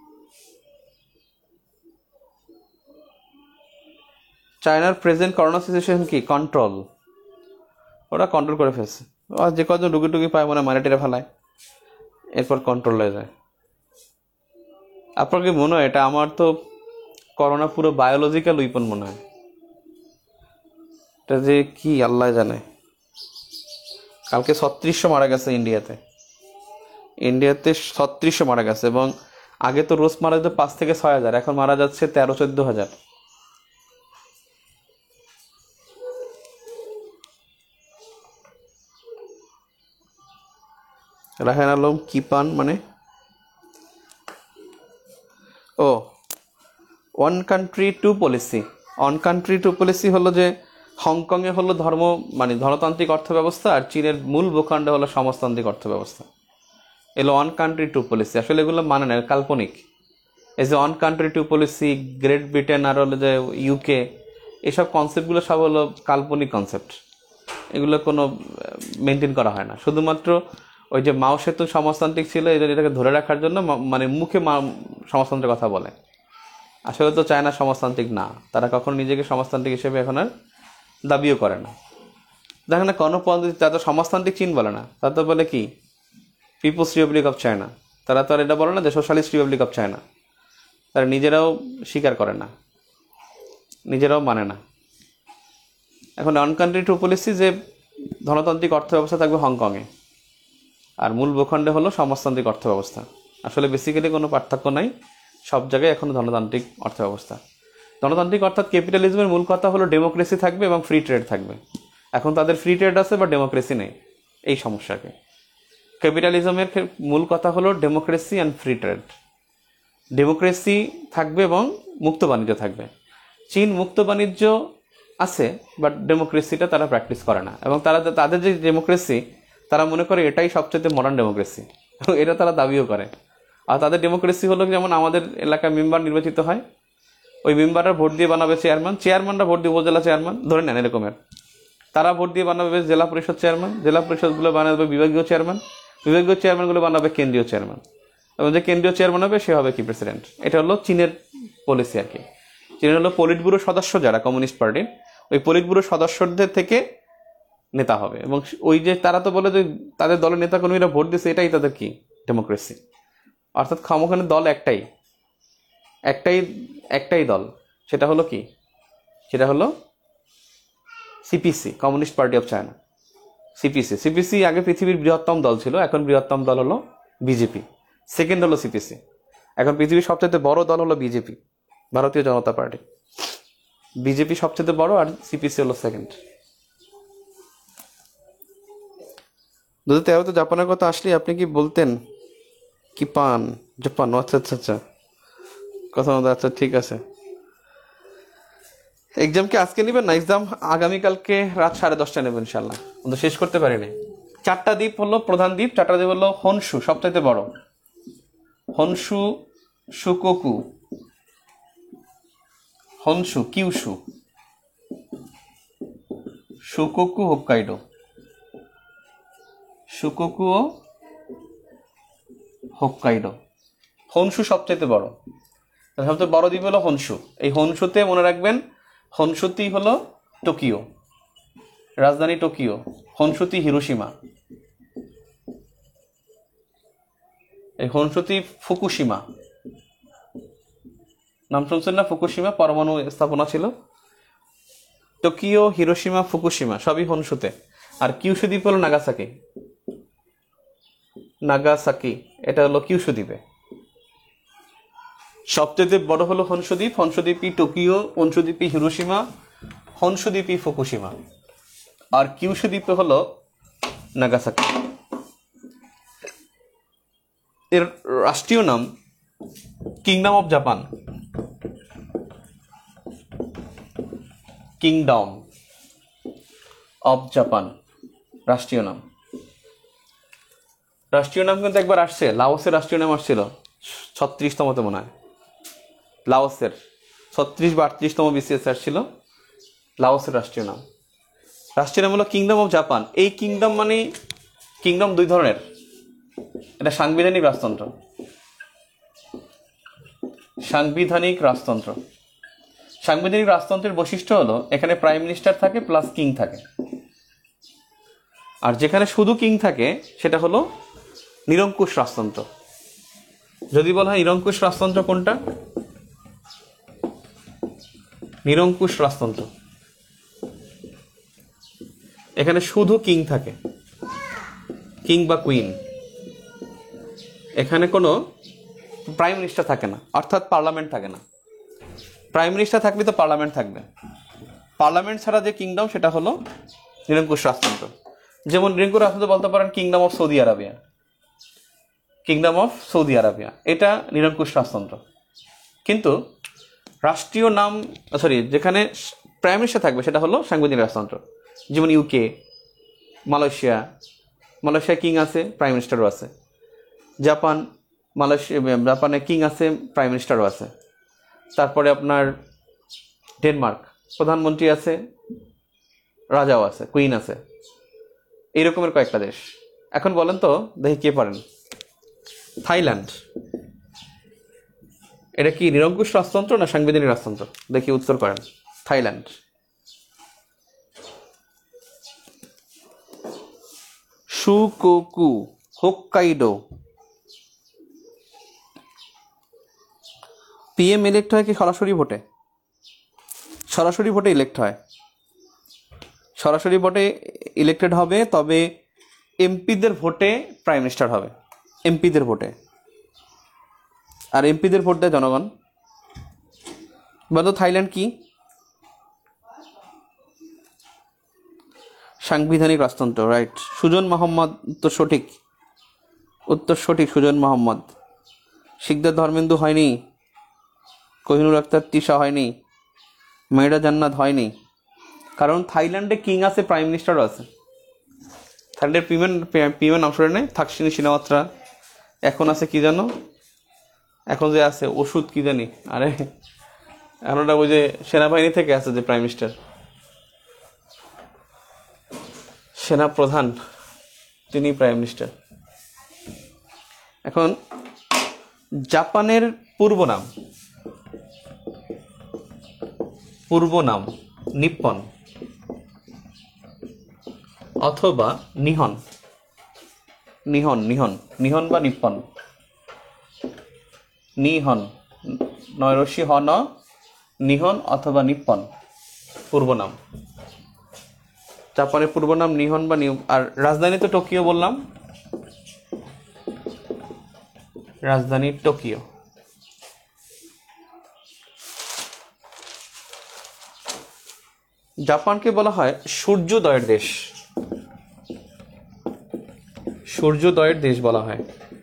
A: চায়নার প্রেজেন্ট করোনা সিচুয়েশন কি? কন্ট্রোল। ওরা কন্ট্রোল করে ফেলছে। আর যে কজন ডুগি টুগি পায় মনে মারে টেরে ফেলায়, এরপর কন্ট্রোল হয়ে যায়। আপনার কি মনে হয় এটা? আমার তো করোনা পুরো বায়োলজিক্যাল উইপন মনে হয়। এটা যে কি আল্লাহ জানে। কালকে ছত্রিশশো মারা গেছে ইন্ডিয়াতে, ইন্ডিয়াতে ছত্রিশশো মারা গেছে। এবং আগে তো রোজ মারা যেত পাঁচ থেকে ছয় হাজার, এখন মারা যাচ্ছে তেরো চোদ্দ হাজার। রাহেন আলম কি পান মানে? ও one country two policy. One country two policy হলো যে হংকংয়ে হলো ধর্ম মানে ধনতান্ত্রিক অর্থ ব্যবস্থা, আর চীনের মূল ভূখণ্ডে হলো সমাজতান্ত্রিক অর্থ ব্যবস্থা। এগুলো ওয়ান কান্ট্রি টু পলিসি। আসলে এগুলো মানে না, কাল্পনিক। এই যে one country two policy, Great Britain আর হলো যে ইউকে, এসব কনসেপ্টগুলো সব হলো কাল্পনিক কনসেপ্ট। এগুলো কোনো মেনটেন করা হয় না। শুধুমাত্র ওই যে মাও সেতু সমাজতান্ত্রিক ছিল, এই জন্য এটাকে ধরে রাখার জন্য মানে মুখে মা সমাজতন্ত্রের কথা বলে। আসলে তো চায়না সমাজতান্ত্রিক না, তারা কখনো নিজেকে সমাজতান্ত্রিক হিসেবে এখন আর দাবিও করে না। দেখেন না কোনো পদ্ধতি তারা সমাজতান্ত্রিক চীন বলে না, তারা তো বলে কি পিপলস রিপাবলিক অফ চায়না। তারা তো আর এটা বলে না যে সোশ্যালিস্ট রিপাবলিক অফ চায়না। তারা নিজেরাও স্বীকার করে না, নিজেরাও মানে না। এখন ওয়ান কান্ট্রি টু পলিসি যে ধনতান্ত্রিক অর্থ ব্যবস্থা থাকবে হংকংয়ে, আর মূল ভূখণ্ডে হলো সমাজতান্ত্রিক অর্থ ব্যবস্থা। আসলে বেসিক্যালি কোনো পার্থক্য নাই, সব জায়গায় এখন ধনতান্ত্রিক অর্থ ব্যবস্থা। ধনতান্ত্রিক অর্থাৎ ক্যাপিটালিজমের মূল কথা হলো ডেমোক্রেসি থাকবে এবং ফ্রি ট্রেড থাকবে। এখন তাদের ফ্রি ট্রেড আছে বা ডেমোক্রেসি নেই, এই সমস্যাকে। ক্যাপিটালিজমের মূল কথা হলো democracy and free trade. Democracy থাকবে এবং মুক্ত বাণিজ্য থাকবে। চীন মুক্ত বাণিজ্য আছে, বাট ডেমোক্রেসিটা তারা প্র্যাকটিস করে না। এবং তারা তাদের যে ডেমোক্রেসি, তারা মনে করে এটাই সবচেয়ে মডার্ন ডেমোক্রেসি, এটা তারা দাবিও করে। আর তাদের ডেমোক্রেসি হলো যেমন আমাদের এলাকায় মেম্বার নির্বাচিত হয়, ওই মেম্বাররা ভোট দিয়ে বানাবে চেয়ারম্যান, চেয়ারম্যানরা ভোট দিয়ে উপজেলা চেয়ারম্যান, ধরে নেন এরকমের। তারা ভোট দিয়ে বানাবে জেলা পরিষদ চেয়ারম্যান, জেলা পরিষদগুলো বানাবে বিভাগীয় চেয়ারম্যান, বিভাগীয় চেয়ারম্যানগুলো বানাবে কেন্দ্রীয় চেয়ারম্যান, এবং যে কেন্দ্রীয় চেয়ারম্যান হবে সে হবে কি প্রেসিডেন্ট। এটা হলো চীনের পলিসি আর কি। চীনের হলো পলিট ব্যুরোর সদস্য যারা কমিউনিস্ট পার্টির, ওই পলিট ব্যুরোর সদস্যদের থেকে নেতা হবে। এবং ওই যে তারা তো বলে যে তাদের দলের নেতা কর্মীরা ভোট দিচ্ছে, এটাই তাদের কি ডেমোক্রেসি। অর্থাৎ ক্ষমখানে দল একটাই, একটাই একটাই দল, সেটা হলো কি, সেটা হলো CPC, Communist Party of China. CPC CPC আগে পৃথিবীর বৃহত্তম দল ছিল, এখন বৃহত্তম দল হলো বিজেপি, সেকেন্ড হলো সিপিসি। এখন পৃথিবীর সবচেয়ে বড় দল হলো বিজেপি, ভারতীয় জনতা পার্টি। বিজেপি সবচেয়ে বড় আর সিপিসি হলো সেকেন্ড। দু হাজার তেরোতে জাপানের কথা আসলে আপনি কি বলতেন কি পান? জাপান, আচ্ছা আচ্ছা আচ্ছা, কথা মতো, আচ্ছা ঠিক আছে। এক্সাম কি আজকে নেবেন না? এক্সাম আগামীকালকে রাত সাড়ে দশটায় নেবেন ইনশাল্লাহ। কিন্তু শেষ করতে পারিনি। চারটা দ্বীপ হলো প্রধান দ্বীপ, চারটা দ্বীপ হলো হনশু সবচাইতে বড়, Honshu, Shikoku, Honshu, Kyushu, Shikoku, Hokkaido. Shikoku ও হোক্কাইডো। হনশু সবচাইতে বড়, সবচেয়ে বড় দ্বীপ হলো হনশু। এই হনশুতে মনে রাখবেন, হনশুতি হলো টোকিও, রাজধানী টোকিও। হনশুতি হিরোশিমা, এই হনশুতি ফুকুশিমা। নাম শুনছেন না? ফুকুশিমা পরমাণু স্থাপনা ছিল। টোকিও, হিরোশিমা, ফুকুশিমা সবই হনশুতে। আর কিউশু দ্বীপ হলো নাগাসাকি, নাগাসাকি এটা হলো কিউশু দ্বীপে। সবচেয়ে বড় হলো হংসদ্বীপ, হংসদ্বীপই টোকিও, হংসদ্বীপই হিরোশিমা, হংসদ্বীপই ফুকুশিমা, আর কিউশু দ্বীপে হলো নাগাসাকি। এর রাষ্ট্রীয় নাম kingdom of Japan, kingdom of Japan রাষ্ট্রীয় নাম। রাষ্ট্রীয় নাম কিন্তু একবার আসছে, লাওসের রাষ্ট্রীয় নাম আসছিল ছত্রিশতমতে মনে হয়, লাওসের ছত্রিশ বা আটত্রিশতম বিসিএস আসছিল লাওসের রাষ্ট্রীয় নাম। রাষ্ট্রীয় নাম হলো কিংডম অফ জাপান। এই কিংডম মানে কিংডম দুই ধরনের, এটা সাংবিধানিক রাজতন্ত্র, সাংবিধানিক রাজতন্ত্র। সাংবিধানিক রাজতন্ত্রের বৈশিষ্ট্য হলো এখানে প্রাইম মিনিস্টার থাকে প্লাস কিং থাকে, আর যেখানে শুধু কিং থাকে সেটা হলো নিরঙ্কুশ রাজতন্ত্র। যদি বলা হয় নিরঙ্কুশ রাজতন্ত্র কোনটা, নিরঙ্কুশ রাজতন্ত্র এখানে শুধু কিং থাকে, কিং বা কুইন, এখানে কোনো প্রাইম মিনিস্টার থাকে না, অর্থাৎ পার্লামেন্ট থাকে না। প্রাইম মিনিস্টার থাকলে তো পার্লামেন্ট থাকবে, পার্লামেন্ট ছাড়া যে কিংডম সেটা হলো নিরঙ্কুশ রাজতন্ত্র। যেমন নিরঙ্কুশ রাজতন্ত্র বলতে পারেন kingdom of Saudi Arabia, kingdom of Saudi Arabia এটা নিরঙ্কুশ রাজতন্ত্র। কিন্তু রাষ্ট্রীয় নাম সরি যেখানে প্রাইম মিনিস্টার থাকবে সেটা হলো সাংবিধানিক রাজতন্ত্র। যেমন ইউকে, মালয়েশিয়া, মালয়েশিয়া কিং আছে, প্রাইম মিনিস্টারও আছে। জাপান, মালয়েশিয়া জাপানে কিং আছে, প্রাইম মিনিস্টারও আছে। তারপরে আপনার ডেনমার্ক, প্রধানমন্ত্রী আছে, রাজাও আছে, কুইন আছে। এই রকমের কয়েকটা দেশ। এখন বলেন তো দেখি কে পারেন। থাইল্যান্ড, এটা কি নিরঙ্কুশ রাজতন্ত্র না সাংবিধানিক রাজতন্ত্র? দেখি উত্তর করেন। Thailand. Shikoku, Hokkaido. PM elect হয় কি সরাসরি ভোটে? সরাসরি ভোটে ইলেক্ট হয়, সরাসরি ভোটে ইলেক্টেড হবে, তবে এমপিদের ভোটে প্রাইম মিনিস্টার হবে, এমপিদের ভোটে। আর এমপিদের ভোট দেয় জনগণ। বলো থাইল্যান্ড কি? সাংবিধানিক রাজতন্ত্র, রাইট। সুজন মোহাম্মদ উত্তর সঠিক, উত্তর সঠিক সুজন মোহাম্মদ। শিখদের ধর্মেন্দু হয়নি, কোহিনুর আক্তার তিশা হয়নি, মেয়েরা জান্নাত হয়নি, কারণ থাইল্যান্ডে কিং আছে, প্রাইম মিনিস্টারও আছে। থাইল্যান্ডের পিএম পিএমের নাম শুনে নেই, থাকসিনি সিনাওয়াত্রা। এখন আছে কি জানো, এখন যে আছে ওষুধ কি জানি, আরে এখন ওটা ওই যে সেনাবাহিনী থেকে আছে যে প্রাইম মিনিস্টার, সেনা প্রধান, তিনি প্রাইম মিনিস্টার। এখন জাপানের পূর্ব নাম, পূর্ব নাম নিপ্পন অথবা নিহন, নিহন নিহন নিহন বা নিপ্পন, নিহন নয়রশি হন, নিহন অথবা নিপ্পন পূর্ব নাম। জাপানের পূর্ব নাম নিহন বা নিউ। আর রাজধানী তো টোকিও বললাম, রাজধানী টোকিও। জাপানকে বলা হয় সূর্যোদয়ের দেশ, সূর্যোদয়ের দেশ বলা হয়।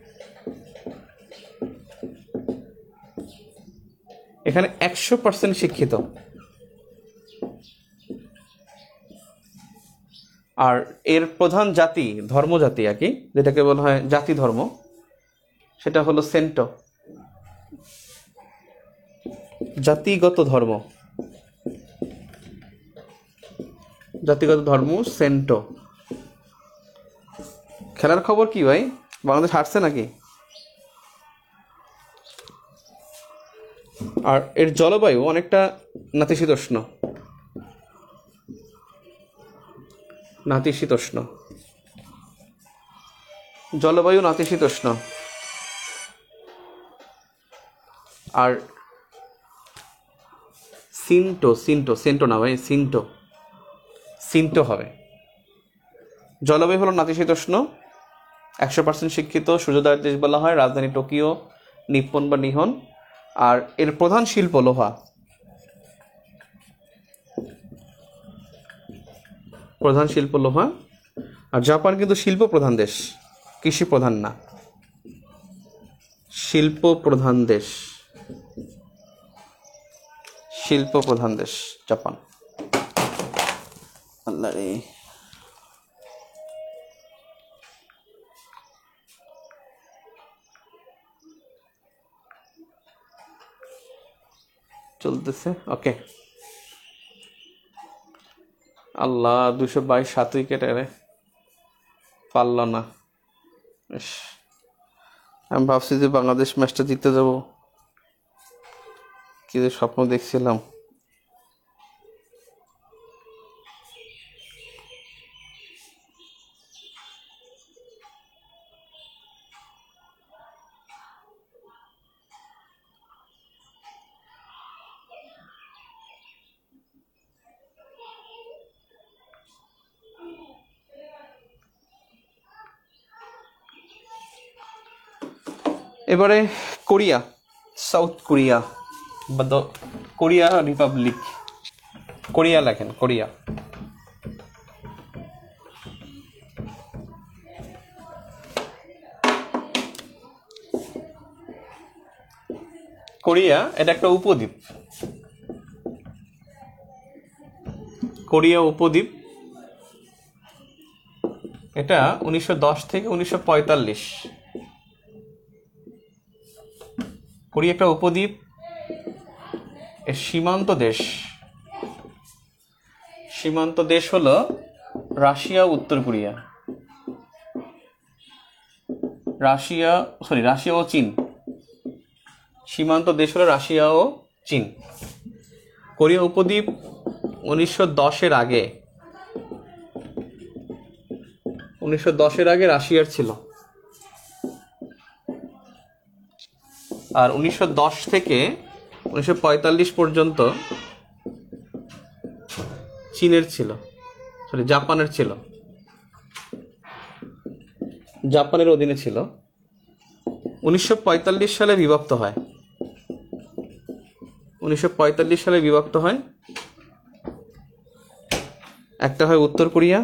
A: এখানে একশো পার্সেন্ট শিক্ষিত, আর এর প্রধান জাতি ধর্মজাতি আর কি, যেটাকে বলা হয় জাতি ধর্ম, সেটা হলো সেন্টো, জাতিগত ধর্ম, জাতিগত ধর্ম সেন্টো। খেলার খবর কি ভাই, বাংলাদেশ হারছে নাকি? আর এর জলবায়ু অনেকটা নাতিশীতোষ্ণ, নাতিশীতোষ্ণ জলবায়ু নাতিশীতোষ্ণ। আর সিন্টো, সিন্টো সেন্টো না ভাই, সিন্টো, সিন্টো হবে। জলবায়ু হলো নাতিশীতোষ্ণ, একশো পার্সেন্ট শিক্ষিত, সূর্যোদয়ের দেশ বলা হয়। রাজধানী টোকিও, নিপ্পন বা নিহন। আর এর প্রধান শিল্প লোহা। প্রধান শিল্প লোহা। আর জাপান কিন্তু শিল্প প্রধান দেশ, কৃষি প্রধান না, শিল্প প্রধান দেশ, শিল্প প্রধান দেশ জাপান। আল্লাহ রে, চলতেছে। ওকে, আল্লাহ, দুশো বাইশ সাত উইকেটে রে, পারল না। আমি ভাবছি যে বাংলাদেশ ম্যাচটা জিততে যাব, কি যে স্বপ্ন দেখছিলাম। এবারে কোরিয়া, সাউথ কোরিয়া বা কোরিয়া রিপাবলিক, কোরিয়া লেখেন, কোরিয়া। কোরিয়া এটা একটা উপদ্বীপ, কোরিয়া উপদ্বীপ। এটা উনিশশো দশ থেকে উনিশশো পঁয়তাল্লিশ, কোরিয়া একটা উপদ্বীপ, এর সীমান্ত দেশ, সীমান্ত দেশ হলো রাশিয়া, উত্তর কোরিয়া, রাশিয়া সরি রাশিয়া ও চীন। সীমান্ত দেশ হলো রাশিয়া ও চীন। কোরিয়া উপদ্বীপ উনিশশো দশের আগে, উনিশশো দশের আগে রাশিয়ার ছিল, আর উনিশশো দশ থেকে উনিশশো পঁয়তাল্লিশ পর্যন্ত চীনের ছিল, সরি জাপানের ছিল, জাপানের অধীনে ছিল। উনিশশো পঁয়তাল্লিশ সালে বিভক্ত হয়, উনিশশো পঁয়তাল্লিশ সালে বিভক্ত হয়। একটা হয় উত্তর কোরিয়া,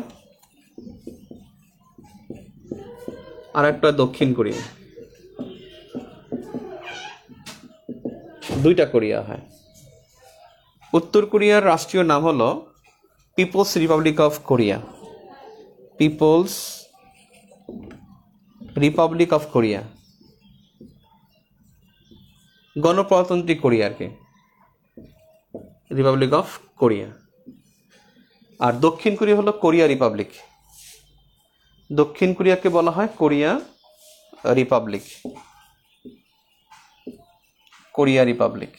A: আর একটা দক্ষিণ কোরিয়া, দুইটা কোরিয়া হয়। উত্তর কোরিয়ার রাষ্ট্রীয় নাম হলো People's Republic of Korea, People's Republic of Korea, গণপ্রজাতন্ত্রী কোরিয়া আর কি, রিপাবলিক অফ কোরিয়া। আর দক্ষিণ কোরিয়া হলো কোরিয়া রিপাবলিক, দক্ষিণ কোরিয়াকে বলা হয় কোরিয়া রিপাবলিক, কোরিয়া রিপাবলিক।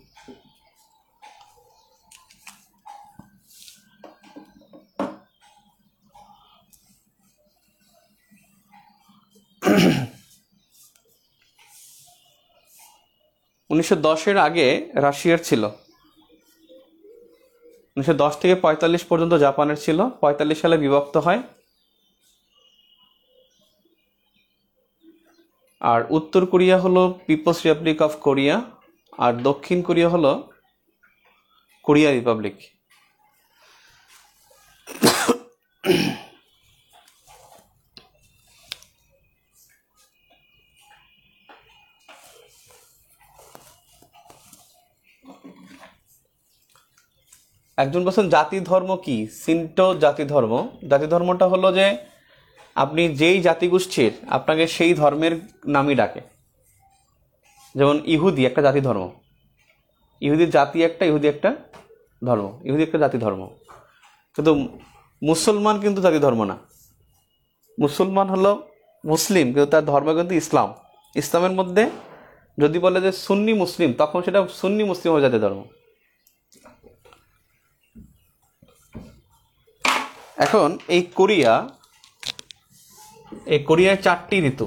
A: উনিশশো দশের আগে রাশিয়ার ছিল, উনিশশো দশ থেকে পঁয়তাল্লিশ পর্যন্ত জাপানের ছিল, পঁয়তাল্লিশ সালে বিভক্ত হয়। আর উত্তর কোরিয়া হলো পিপলস রিপাবলিক অফ কোরিয়া, আর দক্ষিণ কোরিয়া হলো কোরিয়া রিপাবলিক। একজন বলছেন জাতি ধর্ম কি? সিন্টো জাতি ধর্ম, জাতি ধর্মটা হলো যে আপনি যেই জাতিগোষ্ঠীর, আপনাকে সেই ধর্মের নামই ডাকে। যেমন ইহুদি একটা জাতি ধর্ম, ইহুদির জাতি একটা, ইহুদি একটা ধর্ম, ইহুদি একটা জাতি ধর্ম। কিন্তু মুসলমান কিন্তু জাতি ধর্ম না, মুসলমান হলো মুসলিম, কিন্তু তার ধর্ম কিন্তু ইসলাম। ইসলামের মধ্যে যদি বলে যে সুন্নি মুসলিম, তখন সেটা সুন্নি মুসলিম হয়ে জাতি ধর্ম। এখন এই কোরিয়া, এই কোরিয়ায় চারটি ঋতু,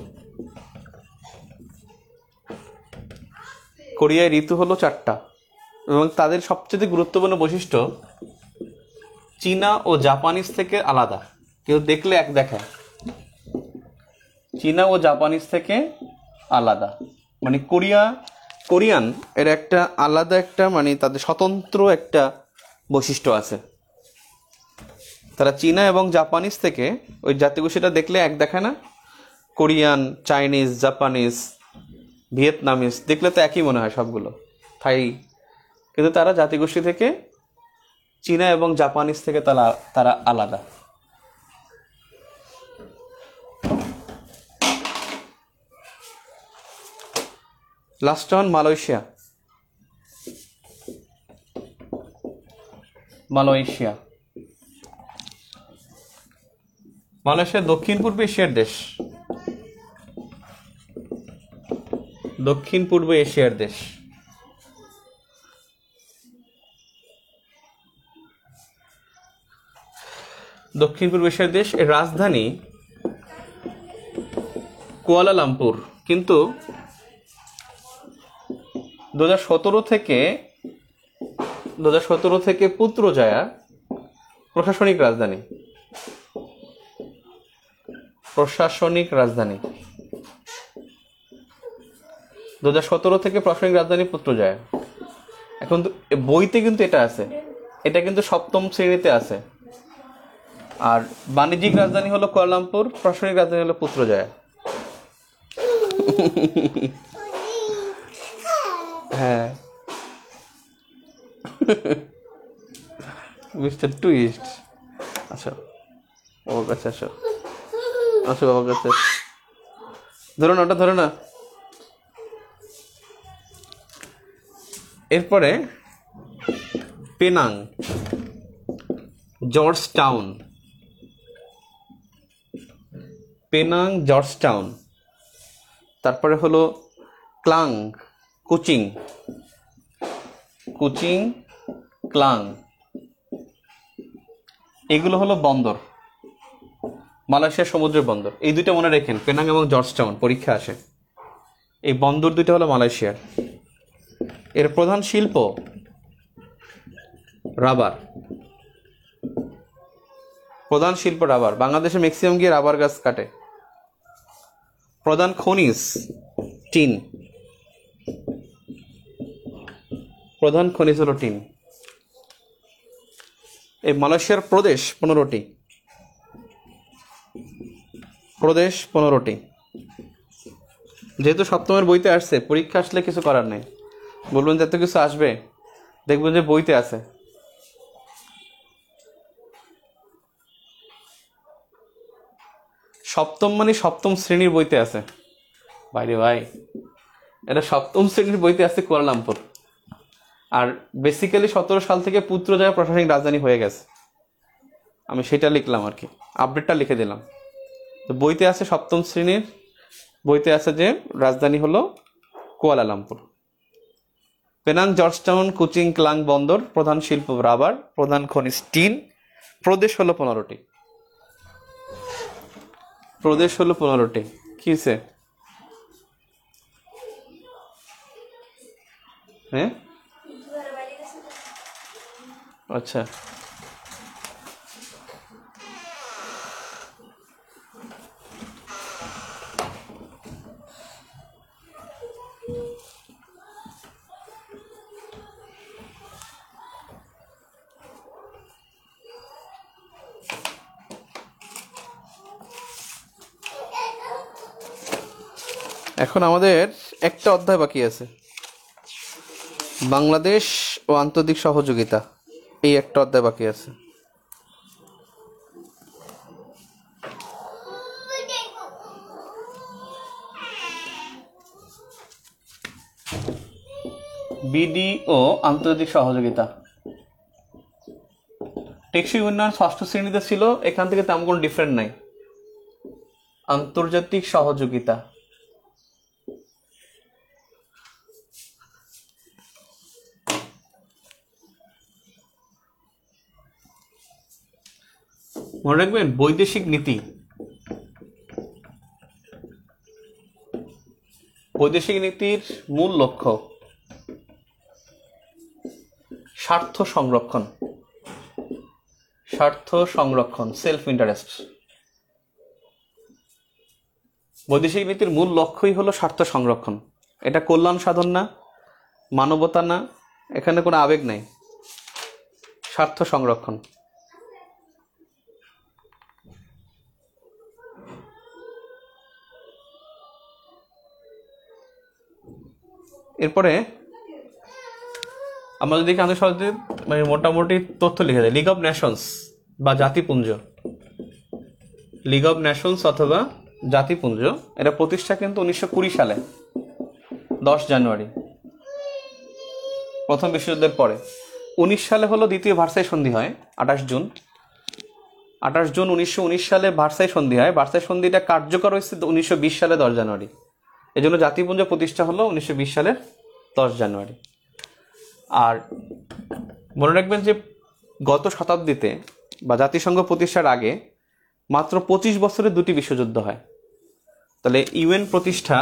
A: কোরিয়ায় ঋতু হলো চারটা, এবং তাদের সবচেয়ে গুরুত্বপূর্ণ বৈশিষ্ট্য চীনা ও জাপানিজ থেকে আলাদা। কেউ দেখলে এক দেখায়, চীনা ও জাপানিজ থেকে আলাদা। মানে কোরিয়া কোরিয়ান এর একটা আলাদা একটা মানে তাদের স্বতন্ত্র একটা বৈশিষ্ট্য আছে। তারা চীনা এবং জাপানিজ থেকে, ওই জাতিগোষ্ঠীটা দেখলে এক দেখায় না, কোরিয়ান, চাইনিজ, জাপানিজ, ভিয়েতনামিজ দেখলে তো একই মনে হয় সবগুলো, থাই, কিন্তু তারা জাতিগোষ্ঠী থেকে চীনা এবং জাপানিজ থেকে তারা তারা আলাদা। Last one Malaysia. Malaysia Malaysia দক্ষিণ পূর্ব এশিয়ার দেশ। দক্ষিণ পূর্ব এশিয়ার দেশ। দক্ষিণ পূর্ব এশিয়ার দেশ। এর রাজধানী কুয়ালালামপুর, কিন্তু দু হাজার সতেরো থেকে দু হাজার সতেরো থেকে পুত্রজায়া প্রশাসনিক রাজধানী। প্রশাসনিক রাজধানী দু হাজার সতেরো থেকে প্রশাসনিক রাজধানী পুত্রজায়া। এখন বইতে কিন্তু এটা আছে, এটা কিন্তু সপ্তম শ্রেণীতে আছে। আর বাণিজ্যিক রাজধানী হলো কুয়ালালামপুর, প্রশাসনিক রাজধানী হলো পুত্রজায়া। হ্যাঁ, মিস্টার টুইস্ট। আচ্ছা বাবার কাছে আসো, আসো বাবার কাছে। ধরো না, ওটা ধরো না। এরপরে Penang, George Town. Penang, George Town. তারপরে হলো ক্লাং, কুচিং। কুচিং, ক্লাং, এগুলো হলো বন্দর, মালয়েশিয়ার সমুদ্রের বন্দর। এই দুইটা মনে রাখেন, পেনাং এবং জর্জ টাউন, পরীক্ষা আসে। এই বন্দর দুইটা হলো মালয়েশিয়ার। এর প্রধান শিল্প রাবার। প্রধান শিল্প রাবার। বাংলাদেশে ম্যাক্সিমাম গিয়ে রাবার গাছ কাটে। প্রধান খনিজ টিন। প্রধান খনিজ হলো টিন। এই মালয়েশিয়ার প্রদেশ পনেরোটি। প্রদেশ পনেরোটি। যেহেতু সপ্তমের বইতে আসছে, পরীক্ষা আসলে কিছু করার নেই, বলবেন যে এত কিছু আসবে, দেখবেন যে বইতে আছে। সপ্তম মানে সপ্তম শ্রেণীর বইতে আছে। বাইরে ভাই, এটা সপ্তম শ্রেণীর বইতে আছে কুয়ালালামপুর। আর বেসিক্যালি সতেরো সাল থেকে পুত্রজায়া প্রশাসনিক রাজধানী হয়ে গেছে। আমি সেটা লিখলাম আর কি, আপডেটটা লিখে দিলাম। তো বইতে আছে সপ্তম শ্রেণীর বইতে আছে যে রাজধানী হলো Kuala Lumpur. Penang, Georgetown, Kuching, Klang বন্দর। প্রধান শিল্প রাবার, প্রধান খনিজ টিন। প্রদেশ হলো পনেরোটি। প্রদেশ হলো পনেরোটি। কি হয়েছে? হ্যাঁ, আচ্ছা। এখন আমাদের একটা অধ্যায় বাকি আছে, বাংলাদেশ ও আন্তর্জাতিক সহযোগিতা। এই একটা অধ্যায় বাকি আছে। বিডি ও আন্তর্জাতিক সহযোগিতা। টেকসই উন্নয়ন ষষ্ঠ শ্রেণীতে ছিল, এখান থেকে তেমন কোনো ডিফারেন্ট নাই। আন্তর্জাতিক সহযোগিতা মনে রাখবেন, বৈদেশিক নীতি। বৈদেশিক নীতির মূল লক্ষ্য স্বার্থ সংরক্ষণ। স্বার্থ সংরক্ষণ, সেলফ ইন্টারেস্ট। বৈদেশিক নীতির মূল লক্ষ্যই হলো স্বার্থ সংরক্ষণ। এটা কল্যাণ সাধন না, মানবতা না, এখানে কোনো আবেগ নাই, স্বার্থ সংরক্ষণ। এরপরে আমরা যদি দেখি আন্তর্জাতিক মানে মোটামুটি তথ্য লিখে দেয়, লিগ অফ নেশনস বা জাতিপুঞ্জ, লিগ অফ নেশনস অথবা জাতিপুঞ্জ, এটা প্রতিষ্ঠা কিন্তু উনিশশো কুড়ি সালে দশ জানুয়ারি, প্রথম বিশ্বযুদ্ধের পরে। উনিশ সালে হলো দ্বিতীয় ভার্সাই সন্ধি হয়, আঠাশ জুন আঠাশ জুন উনিশশো উনিশ সালে ভার্সাই সন্ধি হয়। ভার্সাই সন্ধিটা কার্যকর হয়েছে উনিশশো বিশ সালে দশ জানুয়ারি। এই জন্য জাতিপুঞ্জ প্রতিষ্ঠা হলো উনিশশো বিশ সালের দশ জানুয়ারি। আর মনে রাখবেন যে গত শতাব্দীতে বা জাতিসংঘ প্রতিষ্ঠার আগে মাত্র পঁচিশ বছরে দুটি বিশ্বযুদ্ধ হয়। তাহলে ইউএন প্রতিষ্ঠা,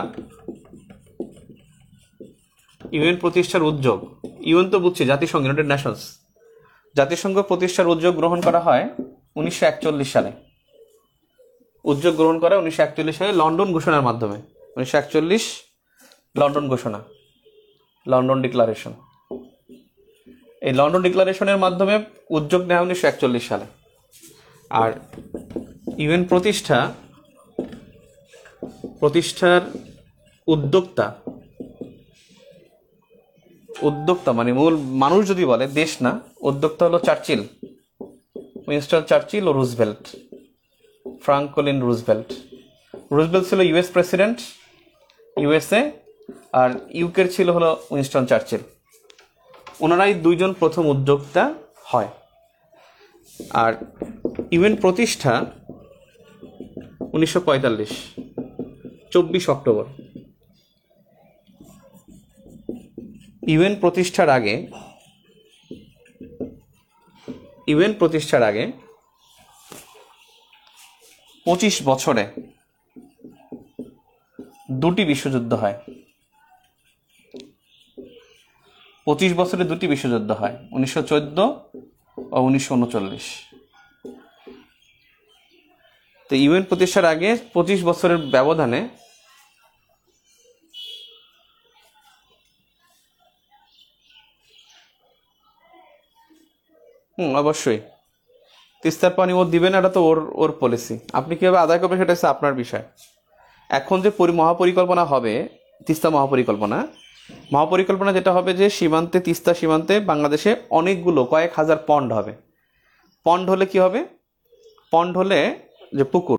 A: ইউএন প্রতিষ্ঠার উদ্যোগ, ইউএন তো বুঝছি জাতিসংঘ, ইউনাইটেড নেশনস, জাতিসংঘ প্রতিষ্ঠার উদ্যোগ গ্রহণ করা হয় উনিশশো একচল্লিশ সালে। উদ্যোগ গ্রহণ করা উনিশশো একচল্লিশ সালে লন্ডন ঘোষণার মাধ্যমে। উনিশশো একচল্লিশ লন্ডন ঘোষণা, লন্ডন ডিক্লারেশন। এই লন্ডন ডিক্লারেশনের মাধ্যমে উদ্যোগ নেওয়া উনিশশো একচল্লিশ সালে। আর ইউএন প্রতিষ্ঠা, প্রতিষ্ঠার উদ্যোক্তা, উদ্যোক্তা মানে মূল মানুষ যদি বলে, দেশ না, উদ্যোক্তা হলো চার্চিল, উইনস্টন চার্চিল ও রুজভেল্ট, ফ্রাঙ্কলিন রুজভেল্ট। রুজভেল্ট ছিল ইউএস প্রেসিডেন্ট, ইউএসএ, আর ইউকের ছিল হলো উইনস্টন চার্চিল। ওনারাই দুইজন প্রথম উদ্যোক্তা হয়। আর ইউএন প্রতিষ্ঠা উনিশশো পঁয়তাল্লিশ চব্বিশ অক্টোবর। ইউএন প্রতিষ্ঠার আগে, ইউএন প্রতিষ্ঠার আগে পঁচিশ বছরে দুটি বিশ্বযুদ্ধ হয়। পঁচিশ বছরে দুটি বিশ্বযুদ্ধ হয়, উনিশশো চোদ্দ ও উনিশশো উনচল্লিশ। তো ইউএন প্রতিষ্ঠার আগে পঁচিশ বছরের ব্যবধানে হুম অবশ্যই তিস্তার পানি ও দিবেন, এটা তো ওর ওর পলিসি। আপনি কিভাবে আদায় করবেন সেটা হচ্ছে আপনার বিষয়। এখন যে মহাপরিকল্পনা হবে, তিস্তা মহাপরিকল্পনা, মহাপরিকল্পনা যেটা হবে যে সীমান্তে, তিস্তা সীমান্তে বাংলাদেশে অনেকগুলো কয়েক হাজার পন্ড হবে। পন্ড হলে কি হবে? পন্ড হলে যে পুকুর,